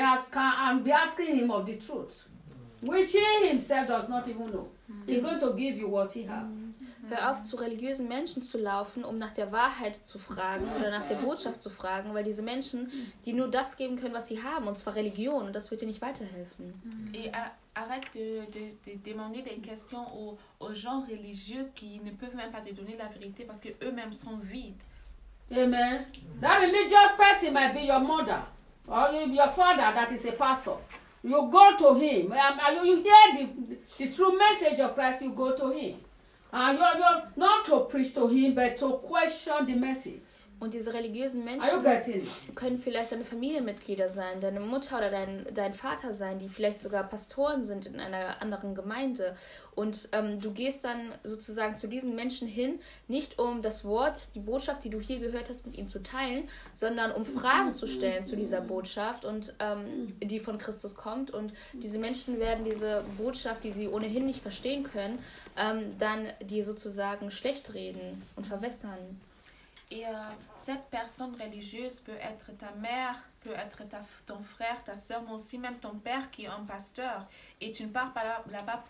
be asking him of the truth, which he himself does not even know. He's going to give you what he has. Hör auf, zu religiösen Menschen zu laufen, um nach der Wahrheit zu fragen oder nach der Botschaft zu fragen, weil diese Menschen, die nur das geben können, was sie haben, und zwar Religion, und das wird dir nicht weiterhelfen. Et arrête de demander des questions aux gens religieux qui ne peuvent même pas te donner la vérité parce qu'eux-mêmes sont vides. Amen. That religious person might be your mother or your father that is a pastor. You go to him. You hear the true message of Christ, you go to him. And you're not to preach to him, but to question the message. Und diese religiösen Are you Menschen getting it? können vielleicht deine Familienmitglieder sein, deine Mutter oder dein Vater sein, die vielleicht sogar Pastoren sind in einer anderen Gemeinde. Und du gehst dann sozusagen zu diesen Menschen hin, nicht um das Wort, die Botschaft, die du hier gehört hast, mit ihnen zu teilen, sondern um Fragen zu stellen zu dieser Botschaft, und die von Christus kommt. Und diese Menschen werden diese Botschaft, die sie ohnehin nicht verstehen können, dann dir sozusagen schlecht reden und verwässern. Et cette personne religieuse peut être ta mère, peut être ton frère, ta soeur, mais aussi même ton père qui est un pasteur. Et tu ne pars pas là-bas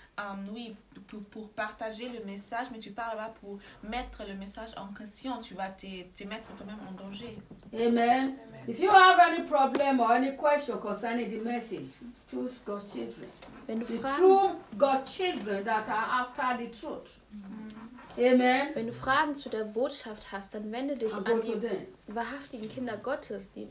pour partager le message, mais tu pars là-bas pour mettre le message en question. Tu vas te mettre toi-même en danger. Amen. If you have any problem or any question concerning the message, choose God's children. Wenn du The Fragen true God's children that are after the truth. Amen. Wenn du Fragen zu der Botschaft hast, dann wende dich And an go to die them. wahrhaftigen Kinder Gottes, die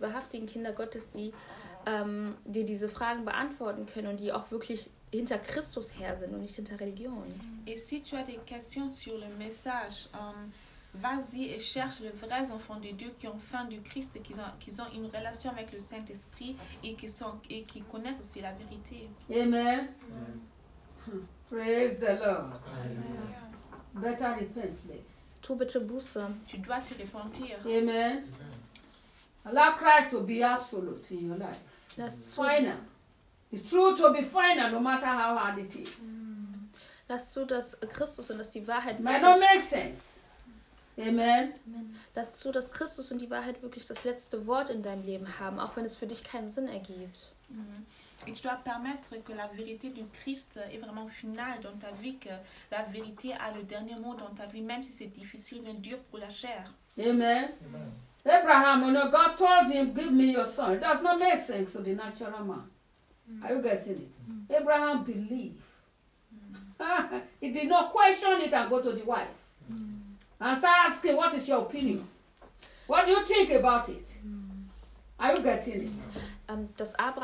dir diese Fragen beantworten können und die auch wirklich hinter Christus her sind und nicht hinter Religion. Et si tu as des questions sur le message, vas-y et cherche les vrais enfants de Dieu qui ont faim du Christ et qui ont une relation avec le Saint-Esprit et qui connaissent aussi la vérité. Amen. Praise the Lord. Better repent, please. Tu bitte Buße. Tu dois te repentir. Amen. Allow Christ to be absolute in your life. Lass Final. The truth to be final, no matter how hard it is. zu, dass Christus und dass die Wahrheit Might not wirklich, make sense. Amen. lass zu, dass Christus und die Wahrheit wirklich das letzte Wort in deinem Leben haben, auch wenn es für dich keinen Sinn ergibt. Et tu dois permettre que la vérité du Christ est vraiment finale dans ta vie, que la vérité a le dernier mot dans ta vie, même si c'est difficile, bien dur pour la chair. Amen. Abraham, God told him, give me your son. It does not make sense to the natural man. Are you getting it? Abraham believed. He did not question it and go to the wife. And start asking, what is your opinion? What do you think about it? Are you getting it?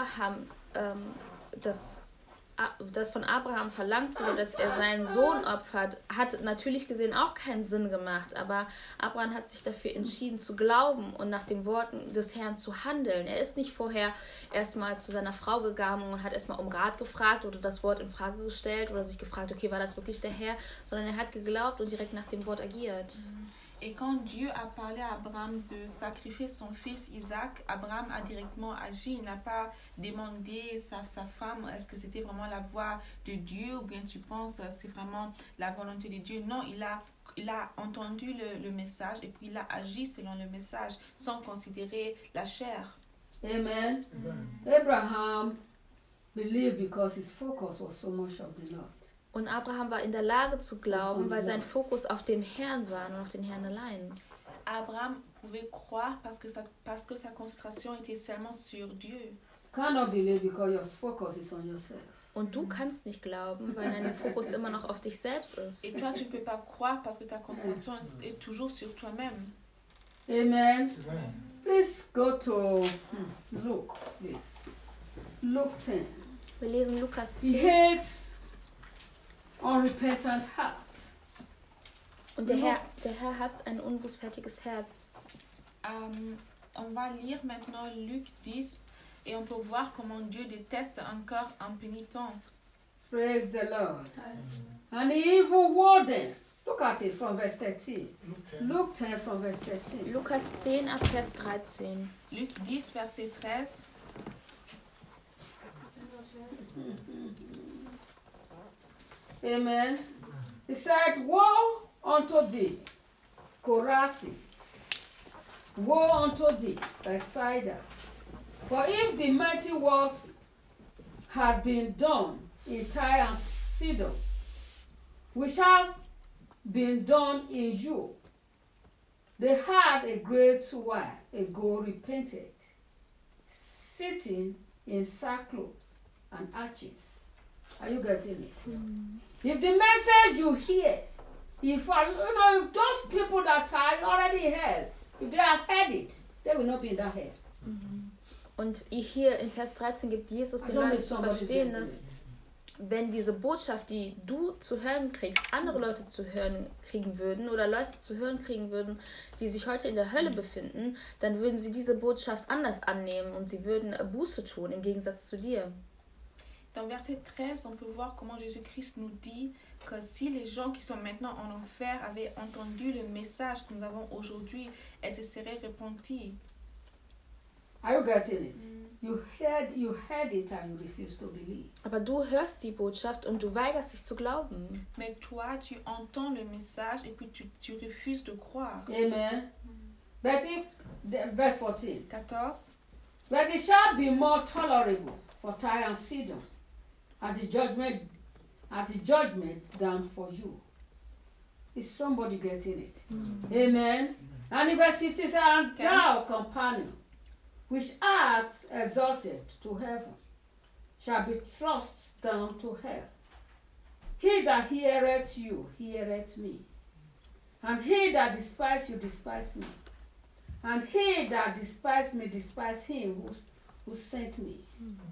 Dass von Abraham verlangt wurde, dass er seinen Sohn opfert, hat natürlich gesehen auch keinen Sinn gemacht. Aber Abraham hat sich dafür entschieden zu glauben und nach den Worten des Herrn zu handeln. Er ist nicht vorher erstmal zu seiner Frau gegangen und hat erstmal um Rat gefragt oder das Wort in Frage gestellt oder sich gefragt, okay, war das wirklich der Herr? Sondern er hat geglaubt und direkt nach dem Wort agiert. Et quand Dieu a parlé à Abraham de sacrifier son fils Isaac, Abraham a directement agi. Il n'a pas demandé sa femme, est-ce que c'était vraiment la voix de Dieu ou bien tu penses c'est vraiment la volonté de Dieu. Non, il a entendu le message et puis il a agi selon le message sans considérer la chair. Amen. Abraham believed because his focus was so much of the Lord. Und Abraham war in der Lage zu glauben, weil sein Fokus auf dem Herrn war und auf den Herrn allein. Abraham pouvait croire parce que sa concentration était seulement sur Dieu. Cannot believe because your focus is on yourself. Und du kannst nicht glauben, weil dein Fokus immer noch auf dich selbst ist. Et toi, tu ne peux pas croire parce que ta concentration est toujours sur toi-même. Amen. Amen. Please go to Luke, please. Luke 10. Wir lesen Lukas He 10. hates unrepentant hearts. Und der Herr hasst ein unbußfertiges Herz. On va lire maintenant Luc 10 et on peut voir comment Dieu déteste encore un pénitent. Praise the Lord. And the evil warden. Look at it from verse 13. Luke 10 from verse 13. Lukas 10 ab Vers 13. Luc 10, verset 13. Amen. He said, woe unto thee, Chorazin. Woe unto thee, Bethsaida. For if the mighty works had been done in Tyre and Sidon, which have been done in you, they had a great while ago repented, sitting in sackcloth and ashes. Are you getting it? If the message you hear, if those people that are already in hell, if they have heard it, they will not be in that hell. Und hier in Vers 13 gibt Jesus den Leuten zu verstehen, dass wenn diese Botschaft, die du zu hören kriegst, andere Leute zu hören kriegen würden oder Leute zu hören kriegen würden, die sich heute in der Hölle befinden, dann würden sie diese Botschaft anders annehmen und sie würden Buße tun, im Gegensatz zu dir. Dans verset 13, on peut voir comment Jésus-Christ nous dit que si les gens qui sont maintenant en enfer avaient entendu le message que nous avons aujourd'hui, elles se seraient repenties. Are you getting it? You heard it and you refuse to believe. Aber du hörst die Botschaft und du weigerst dich zu glauben. Mais toi, tu entends le message et puis tu refuses de croire. Amen. But verse 14. 14. But it shall be more tolerable for Tyre and Sidon at the judgment than for you. Is somebody getting it? Amen. And in verse 50 says, and thou, companion, which art exalted to heaven, shall be thrust down to hell. He that heareth you, heareth me. And he that despised you, despise me. And he that despised me, despise him who sent me.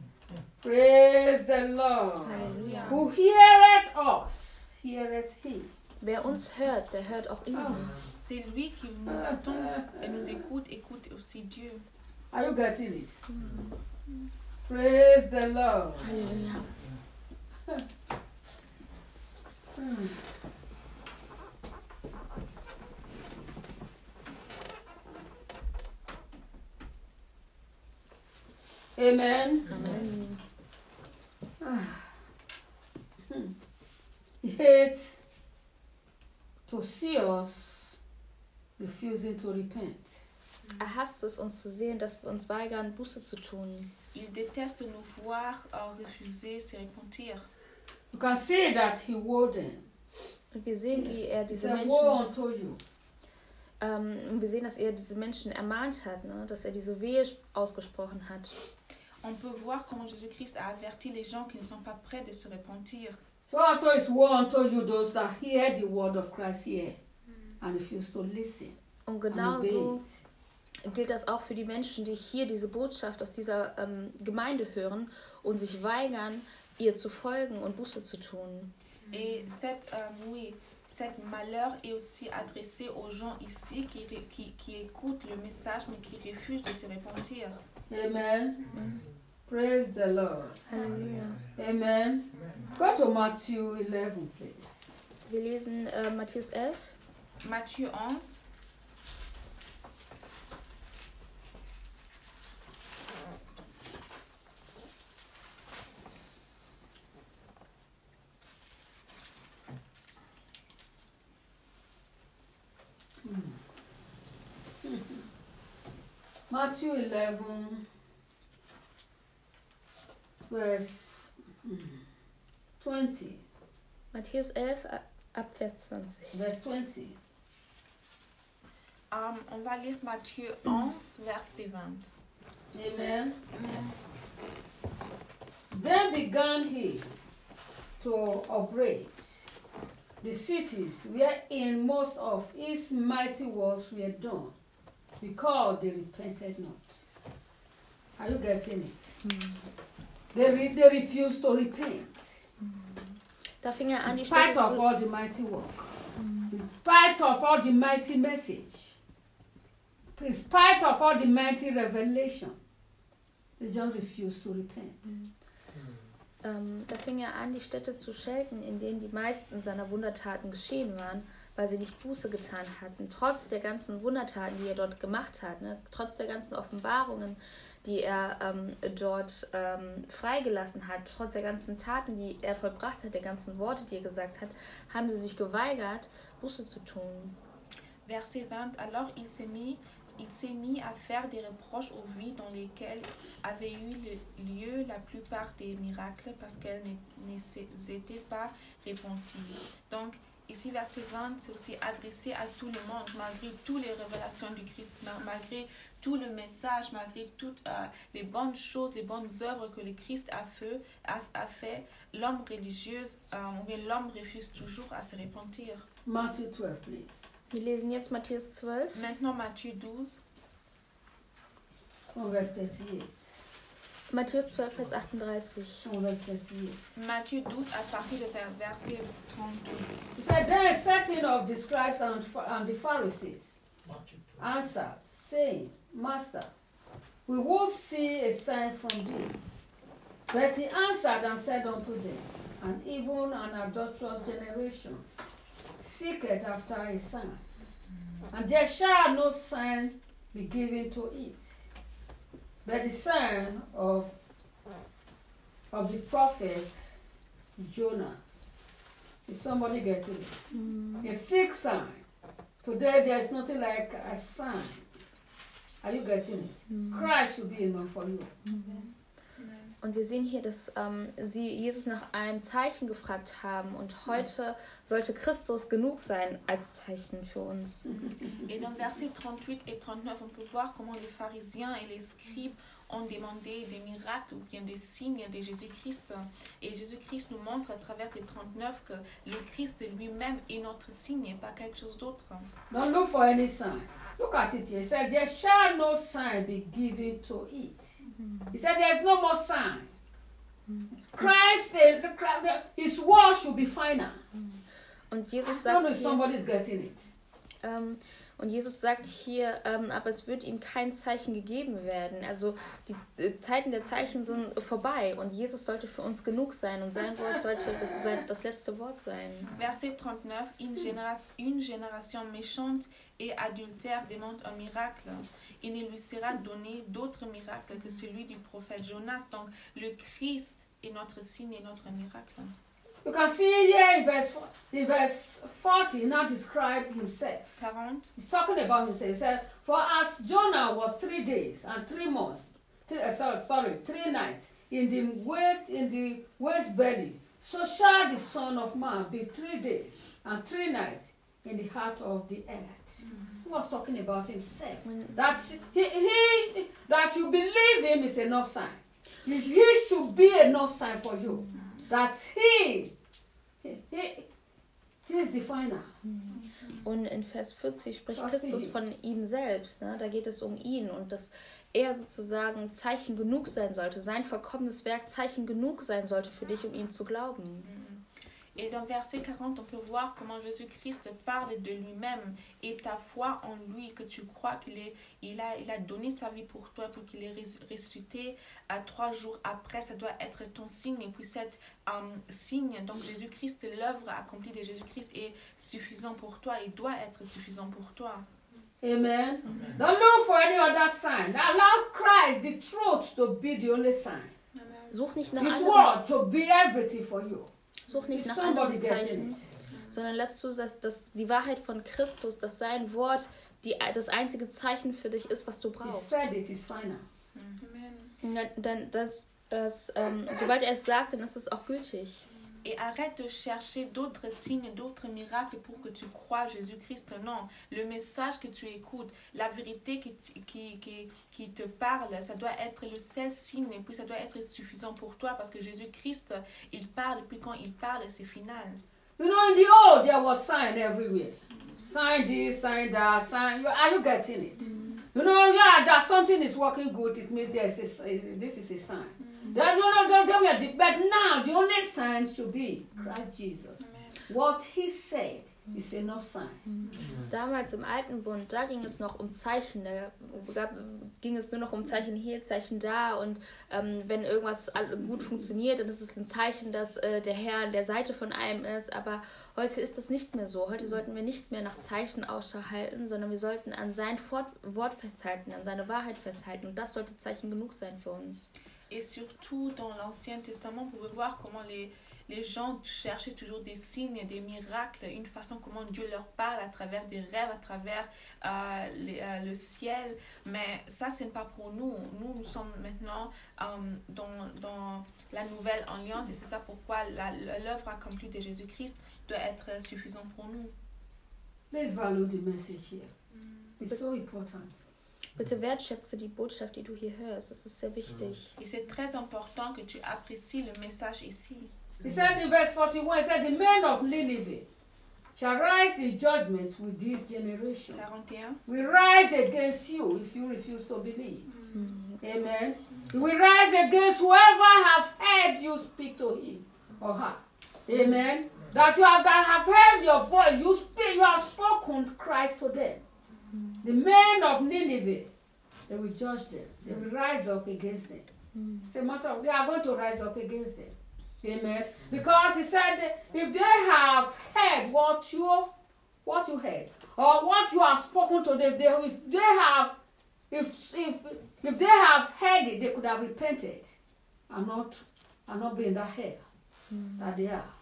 Praise the Lord. Halleluja. Who heareth us, heareth him. Wer uns hört, der hört auch ihn. C'est lui qui nous attend et nous écoute aussi Dieu. Are you getting it? Praise the Lord. Halleluja. Amen. Amen. He hates to see us refusing to repent. Hasst es, uns zu sehen, dass wir uns weigern, Buße zu tun. Il déteste nous voir refuser se repentir. You can see that he woe them. Und wir sehen, wie er He diese said, woe Menschen, unto you. und wir sehen, dass er diese Menschen ermahnt hat, ne? Dass er diese Wehe ausgesprochen hat. On peut voir comment Jésus-Christ a averti les gens qui ne sont pas prêts de se repentir. So also it's woe unto you those that hear the word of Christ here and refuse to listen Und and obey genauso it. gilt das auch für die Menschen, die hier diese Botschaft aus dieser Gemeinde hören und sich weigern, ihr zu folgen und Buße zu tun. Et cette malheur est aussi adressé aux gens ici qui écoutent le message mais qui refusent de se repentir. Amen. Praise the Lord. Halleluja. Amen. Go to Matthew 11, please. Wir lesen Matthäus 11. Matthieu 11. Matthew 11, verse 20. Matthäus 11 ab Vers 20. Verse 20. On va lire Matthieu 11, verset 20. Amen. Then began he to upbraid the cities wherein most of his mighty works were done, because they repented not. Are you getting it? They refused to repent. Da fing er an, In die spite Städte of zu... all the mighty work. In spite of all the mighty message. In spite of all the mighty revelation. They just refused to repent. Da fing er an, die Städte zu schelten, in denen die meisten seiner Wundertaten geschehen waren, weil sie nicht Buße getan hatten. Trotz der ganzen Wundertaten, die er dort gemacht hat, ne? Trotz der ganzen Offenbarungen, die er dort freigelassen hat, trotz der ganzen Taten, die er vollbracht hat, der ganzen Worte, die er gesagt hat, haben sie sich geweigert, Buße zu tun. Verset 20, alors il s'est mis à faire des reproches aux vies dans lesquelles avaient eu lieu la plupart des miracles parce qu'elles ne s'étaient pas repenties. Donc, ici, verset 20, c'est aussi adressé à tout le monde, malgré toutes les révélations du Christ, malgré tout le message, malgré toutes les bonnes choses, les bonnes œuvres que le Christ a fait, l'homme religieux, ou bien l'homme refuse toujours à se repentir. Matthew 12, please. Wir lesen jetzt Matthäus 12. Maintenant, Matthieu 12. From verse 38. Matthäus 12, Vers 38. From verse 38. Matthieu 12 à partir de verset 38. He said, Then a certain of the scribes and the Pharisees Matthew 12. answered, saying, Master, we will see a sign from thee. But he answered and said unto them, And even an adulterous generation seeketh after a sign, and there shall no sign be given to it, but the sign of the prophet Jonas. Is somebody getting it? A sick sign. Today there is nothing like a sign. Are you getting it? Christ should be enough for you. Und wir sehen hier, dass sie Jesus nach einem Zeichen gefragt haben. Und heute sollte Christus genug sein als Zeichen für uns. Et dans versets 38 et 39, on peut voir comment les pharisiens et les scribes ont demandé des miracles ou bien des signes de Jésus-Christ. Et Jésus-Christ nous montre à travers les 39 que le Christ lui-même est notre signe et pas quelque chose d'autre. Don't look for any sign. Look at it here. He said, There shall no sign be given to it. He said, There is no more sign. Christ, his word should be final. Und I Jesus don't know sagt if hier, somebody's getting it. und Jesus sagt hier, aber es wird ihm kein Zeichen gegeben werden. Also die Zeiten der Zeichen sind vorbei und Jesus sollte für uns genug sein und sein Wort sollte das letzte Wort sein. Verset 39, une génération méchante et adultère demande un miracle. Il ne lui sera donné d'autre miracle que celui du prophète Jonas. Donc le Christ est notre signe et notre miracle. You can see here in verse 40, he now described himself. 40. He's talking about himself. He said, For as Jonah was 3 days and 3 months, 3 nights in the waste belly, so shall the Son of Man be 3 days and 3 nights in the heart of the earth. He was talking about himself. That that you believe him is enough sign. He should be enough sign for you. That he is the final. Und in Vers 40 spricht Christus von ihm selbst. Ne? Da geht es um ihn und dass er sozusagen Zeichen genug sein sollte. Sein vollkommenes Werk Zeichen genug sein sollte für dich, um ihm zu glauben. Et dans verset 40, on peut voir comment Jésus-Christ parle de lui-même et ta foi en lui, que tu crois qu'il a donné sa vie pour toi, puis qu'il est ressuscité 3 jours après, ça doit être ton signe. Et puis cet signe, donc Jésus-Christ, l'œuvre accomplie de Jésus-Christ est suffisant pour toi et doit être suffisant pour toi. Amen. Don't look for any other sign. Allow Christ, the truth, to be the only sign. Such nicht nach His anderen, word to be everything for you. such nicht Is nach somebody anderen getting Zeichen, it? sondern lass zu, dass die Wahrheit von Christus, dass sein Wort das einzige Zeichen für dich ist, was du He brauchst. said it is final. Dann sobald er es sagt, dann ist es auch gültig. Et arrête de chercher d'autres signes, d'autres miracles pour que tu crois Jésus-Christ. Non, le message que tu écoutes, la vérité qui te parle, ça doit être le seul signe et puis ça doit être suffisant pour toi parce que Jésus-Christ, il parle, puis quand il parle, c'est final. You know, in the old, there was sign everywhere. Sign this, sign that, sign. Are you getting it? You know, yeah, that something is working good, it means this is a sign. Then we are but now the only sign should be Christ Jesus. What he said is enough sign. Damals im Alten Bund, da ging es noch um Zeichen. Ging es nur noch um Zeichen hier, Zeichen da. Und wenn irgendwas gut funktioniert, dann ist es ein Zeichen, dass der Herr an der Seite von einem ist. Aber heute ist das nicht mehr so. Heute sollten wir nicht mehr nach Zeichen Ausschau halten, sondern wir sollten an sein Wort festhalten, an seine Wahrheit festhalten. Und das sollte Zeichen genug sein für uns. Et surtout dans l'Ancien Testament, vous pouvez voir comment les gens cherchaient toujours des signes, des miracles, une façon comment Dieu leur parle à travers des rêves, à travers le ciel. Mais ça, ce n'est pas pour nous. Nous sommes maintenant dans la nouvelle alliance et c'est ça pourquoi l'œuvre accomplie de Jésus-Christ doit être suffisante pour nous. Let's value the message here. It's so important. Bitte wertschätze die Botschaft, die du hier hörst. Das ist sehr wichtig. Et c'est très important que tu apprécies le message ici. He said in verse 41, he said, the men of Nineveh shall rise in judgment with this generation. 41. We rise against you if you refuse to believe. Amen. We rise against whoever have heard you speak to him or her. Amen. That have heard your voice, you have spoken Christ to them. The men of Nineveh, they will judge them. They will rise up against them. It's a matter of, they are going to rise up against them. Amen. Because he said, if they have heard what you heard, or what you have spoken to them, if they have heard it, they could have repented and not be in that hell that they are.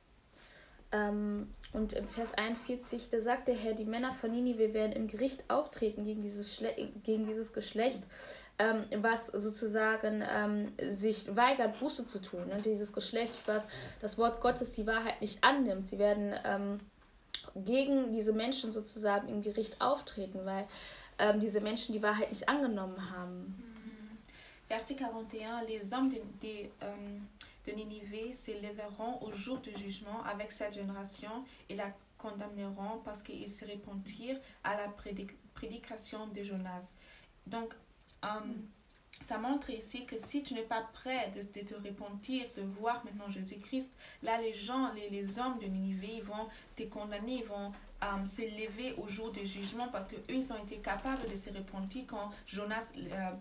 Und im Vers 41, da sagt der Herr, die Männer von Ninive werden im Gericht auftreten gegen dieses Geschlecht, was sozusagen sich weigert, Buße zu tun. Und dieses Geschlecht, was das Wort Gottes, die Wahrheit nicht annimmt. Sie werden gegen diese Menschen sozusagen im Gericht auftreten, weil diese Menschen die Wahrheit nicht angenommen haben. Verset 41, les hommes de Ninive s'élèveront au jour du jugement avec cette génération et la condamneront parce qu'ils se repentirent à la prédication de Jonas. Donc, ça montre ici que si tu n'es pas prêt de te repentir, de voir maintenant Jésus-Christ, là les gens, les hommes de Ninive, ils vont te condamner, ils vont s'élever au jour du jugement parce qu'eux, ils ont été capables de se repentir quand Jonas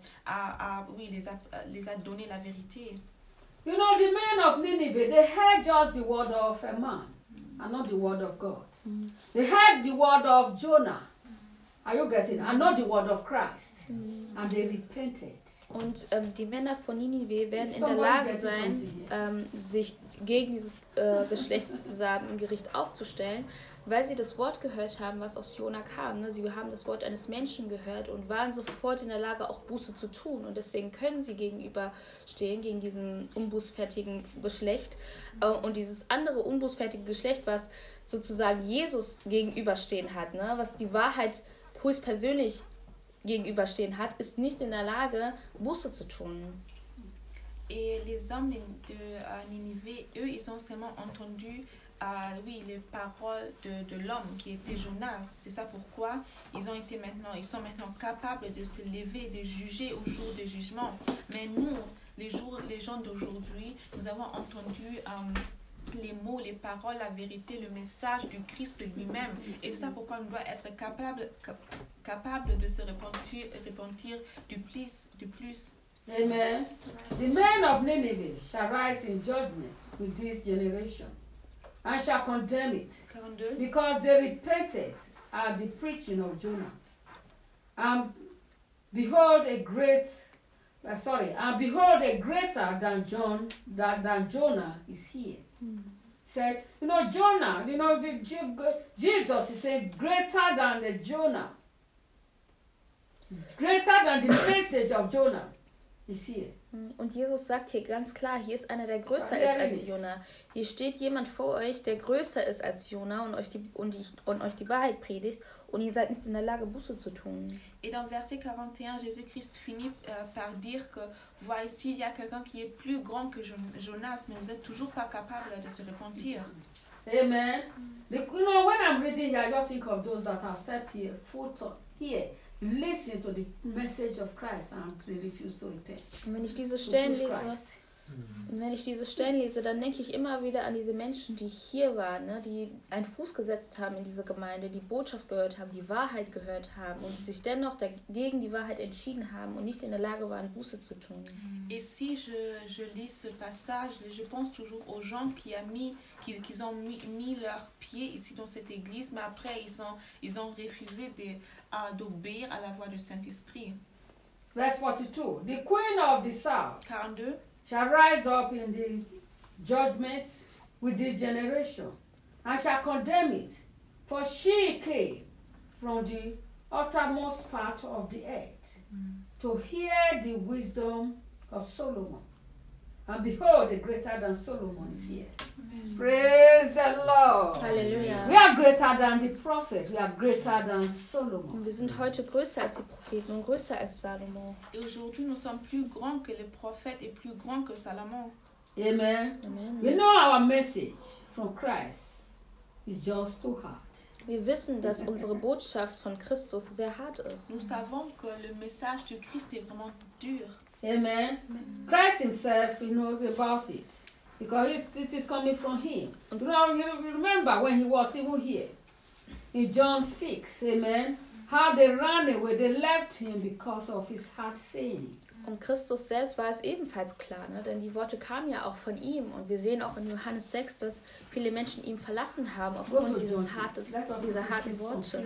les a donné la vérité. You know, the men of Nineveh, they heard just the word of a man and not the word of God. They heard the word of Jonah. Are you getting it? And not the word of Christ. And they repented. Und die Männer von Ninive werden in der Lage sein, sich gegen dieses Geschlecht sozusagen im Gericht aufzustellen, weil sie das Wort gehört haben, was aus Jona kam. Ne? Sie haben das Wort eines Menschen gehört und waren sofort in der Lage, auch Buße zu tun. Und deswegen können sie gegenüberstehen, gegen diesen unbußfertigen Geschlecht. Und dieses andere unbußfertige Geschlecht, was sozusagen Jesus gegenüberstehen hat, ne? Was die Wahrheit höchstpersönlich gegenüberstehen hat, ist nicht in der Lage, Buße zu tun. Et les hommes de Ninive, eux, ils ont seulement entendu les paroles de l'homme qui était Jonas. C'est ça pourquoi ils sont maintenant capables de se lever, de juger au jour du jugement. Mais nous, les gens d'aujourd'hui, nous avons entendu les mots, les paroles, la vérité, le message du Christ lui-même. Et c'est ça pourquoi on doit être capable de se repentir du plus. Amen. The men of Nineveh shall rise in judgment with this generation and shall condemn it, 42. because they repented at the preaching of Jonas. And behold, a greater than Jonah is here. Said, Jonah, Jesus, he said, greater than the Jonah, greater than the message of Jonah is here. Und Jesus sagt hier ganz klar, hier ist einer, der größer ist als Jona. Hier steht jemand vor euch, der größer ist als Jona und euch die Wahrheit predigt und ihr seid nicht in der Lage, Buße zu tun. Et dans verset 41, Jésus-Christ finit par dire que voici, ici, il y a quelqu'un qui est plus grand que Jonas, mais vous n'êtes toujours pas capable de se repentir. Amen. When I'm reading here, I just think of those that have stepped here, foot here, listen to the message of Christ and they refuse to repent. Und wenn ich diese To Stellen choose lese, Christ. und wenn ich diese Stellen lese, dann denke ich immer wieder an diese Menschen, die hier waren, ne, die einen Fuß gesetzt haben in diese Gemeinde, die Botschaft gehört haben, die Wahrheit gehört haben und sich dennoch dagegen die Wahrheit entschieden haben und nicht in der Lage waren, Buße zu tun. Et si je lis ce passage, je pense toujours aux gens qui ont mis leurs pieds ici dans cette église, mais après ils ont refusé d'obéir à la voix du Saint-Esprit. Verse 42. The queen of the south 42. shall rise up in the judgment with this generation, and shall condemn it, for she came from the uttermost part of the earth to hear the wisdom of Solomon. And behold, the greater than Solomon is here. Praise the Lord. Halleluja. We are greater than the prophets. We are greater than Solomon. Und wir sind heute größer als die Propheten und größer als Salomo. Et aujourd'hui, nous sommes plus grands que les prophètes et plus grands que Salomon. Amen. Amen. We know our message from Christ is just too hard. Wir wissen, dass unsere Botschaft von Christus sehr hart ist. Nous savons que le message du Christ est vraiment dur. Amen. Christ himself, he knows about it. Because it is coming from him. You know, you remember when he was even here. In John 6, amen. How they ran away, they left him because of his hard saying. Und Christus selbst war es ebenfalls klar, ne? Denn die Worte kamen ja auch von ihm. Und wir sehen auch in Johannes 6, dass viele Menschen ihn verlassen haben aufgrund dieser harten Worte.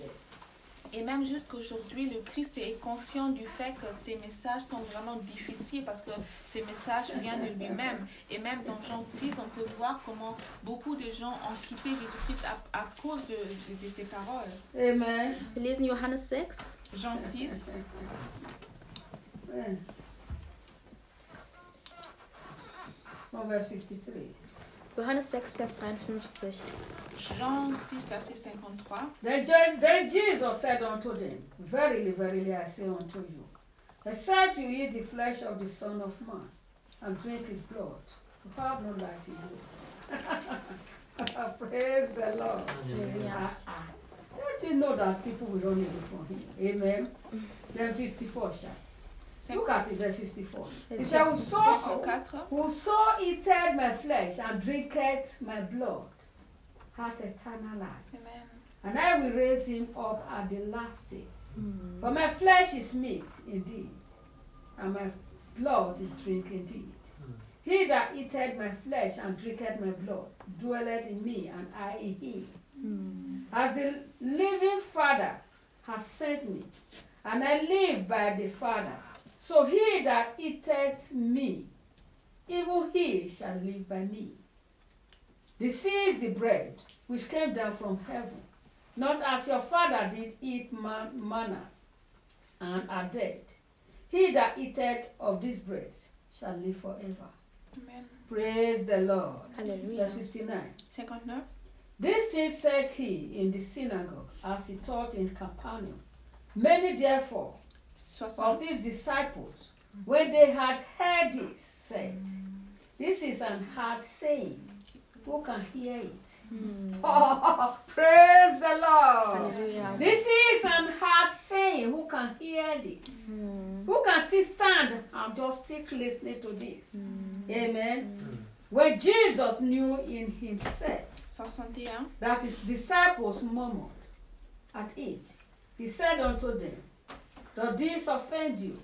Et même jusqu'aujourd'hui, le Christ est conscient du fait que ces messages sont vraiment difficiles parce que ces messages viennent de lui-même. Et même dans Jean 6, on peut voir comment beaucoup de gens ont quitté Jésus-Christ à cause de ces paroles. Amen. Wir lesen Johannes 6. Jean 6. From verse 53. Johannes 6, Vers 53. Jean 6, verset 53. Then Jesus said unto them, Verily, verily, I say unto you, except you eat the flesh of the Son of Man and drink his blood, you have no life in you. Praise the Lord. Halleluja. Don't you know that people will run away from him? Amen. Then 54 shots. Look at it, verse 54. He said, Whoso eateth my flesh and drinketh my blood hath eternal life. Amen. And I will raise him up at the last day. For my flesh is meat indeed, and my blood is drink indeed. He that eateth my flesh and drinketh my blood dwelleth in me, and I in him. As the living Father has sent me, and I live by the Father, so he that eateth me, even he shall live by me. This is the bread which came down from heaven, not as your father did eat manna and are dead. He that eateth of this bread shall live forever. Amen. Praise the Lord. Halleluja. Verse 59. 59. This thing said he in the synagogue as he taught in Capernaum. Many therefore of 60. his disciples, when they had heard this, said, This is an hard saying. Who can hear it? Oh, praise the Lord. Halleluja. This is an hard saying. Who can hear this? Who can still stand and just stick listening to this? Amen. When Jesus knew in himself 61. that his disciples murmured at it, he said unto them, Does this offend you?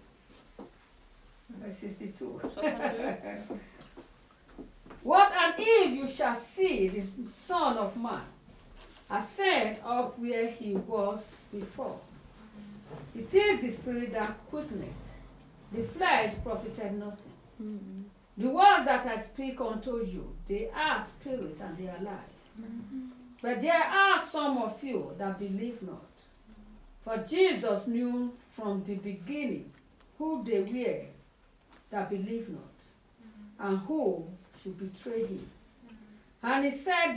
Verse 62. 62. What and if you shall see the Son of Man ascend up where he was before? It is the Spirit that quickeneth, the flesh profited nothing. The words that I speak unto you, they are spirit and they are life. But there are some of you that believe not. For Jesus knew from the beginning who they were that believe not, and who should betray him. And he said,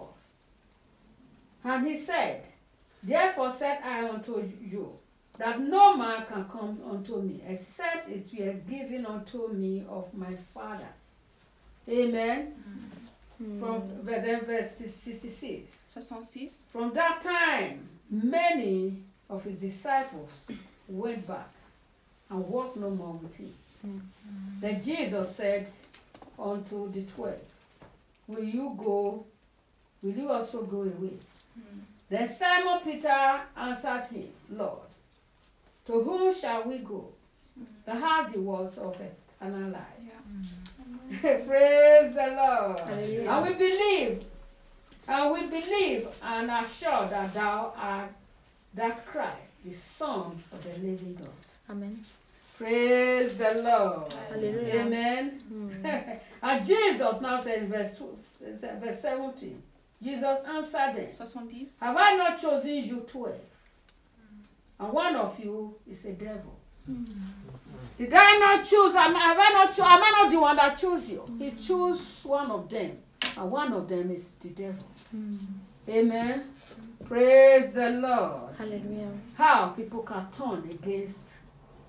Therefore said I unto you, that no man can come unto me, except it were given unto me of my Father. Amen. From verse 66. 66. From that time, many of his disciples went back and walked no more with him. Then Jesus said unto the 12, will you also go away? Then Simon Peter answered him, Lord, to whom shall we go? That has the words of eternal life. Praise the Lord. Hallelujah. And we believe and are sure that thou art that Christ, the Son of the living God. Amen. Praise the Lord. Hallelujah. Amen. And Jesus now said in verse 17, Jesus answered them, 70. have I not chosen you 12? And one of you is a devil. Did I not choose? Am I not the one that chose you? He chose one of them, and one of them is the devil. Amen. Praise the Lord. Hallelujah. How people can turn against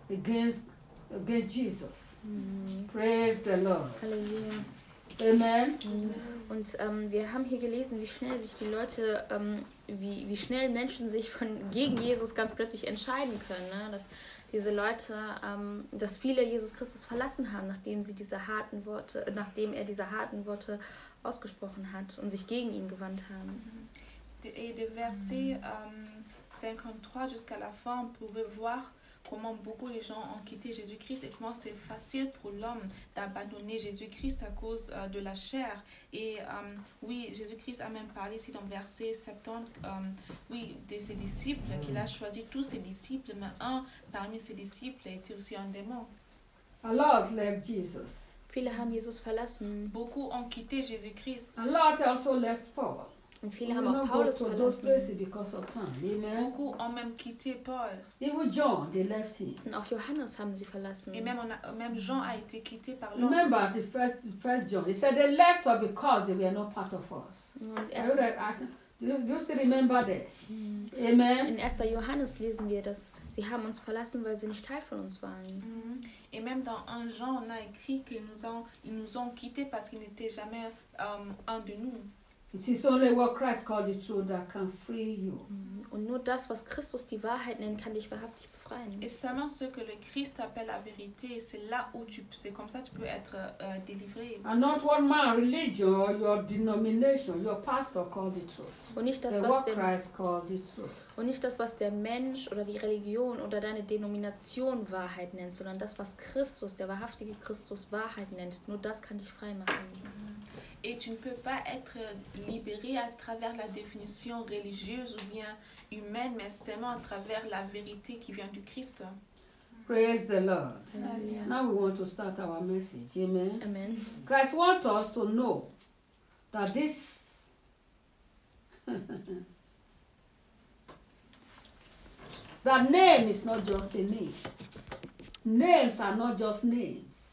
Jesus. Praise the Lord. Halleluja. Amen. Und wir haben hier gelesen, wie schnell sich die Leute, wie schnell Menschen sich gegen Jesus ganz plötzlich entscheiden können. Ne? Dass diese Leute, dass viele Jesus Christus verlassen haben, nachdem er diese harten Worte ausgesprochen hat und sich gegen ihn gewandt haben. Et de verset 53 jusqu'à la fin, on pouvait voir comment beaucoup de gens ont quitté Jésus-Christ et comment c'est facile pour l'homme d'abandonner Jésus-Christ à cause de la chair. Et oui, Jésus-Christ a même parlé ici dans verset 70, oui, de ses disciples, qu'il a choisi tous ses disciples, mais un parmi ses disciples était aussi un démon. A lot left Jesus. Viele haben Jesus verlassen. Beaucoup ont quitté Jésus-Christ. A lot also left Paul. Und viele haben auch Paulus verlassen. Because of time. Amen. Beaucoup ont même quitté Paul. Even John, they left him. Und auch Johannes haben sie verlassen. Et même Jean a été quitté par l'homme. Remember the first John. He said they left us because they were not part of us. Do you still remember that? Amen. In 1. Johannes lesen wir, dass sie haben uns verlassen, weil sie nicht Teil von uns waren. Et même dans 1 Jean, on a écrit qu'ils nous ont quittés parce qu'ils n'étaient jamais un de nous. It is only what Christ called the truth that can free you. Und nur das, was Christus die Wahrheit nennt, kann dich wahrhaftig befreien. Et seulement ce que le Christ appelle la vérité, c'est là où c'est comme ça tu peux être délivré. And not what man, religion, or your denomination, your pastor called the truth. Und nicht das, But what Christ called the truth. Und nicht das, was der Mensch oder die Religion oder deine Denomination Wahrheit nennt, sondern das, was Christus, der wahrhaftige Christus, Wahrheit nennt. Nur das kann dich frei machen. Et tu ne peux pas être libéré à travers la définition religieuse ou bien humaine, mais seulement à travers la vérité qui vient du Christ. Praise the Lord. Hallelujah. Now we want to start our message. Amen. Amen. Christ wants us to know that this that name is not just a name. Names are not just names.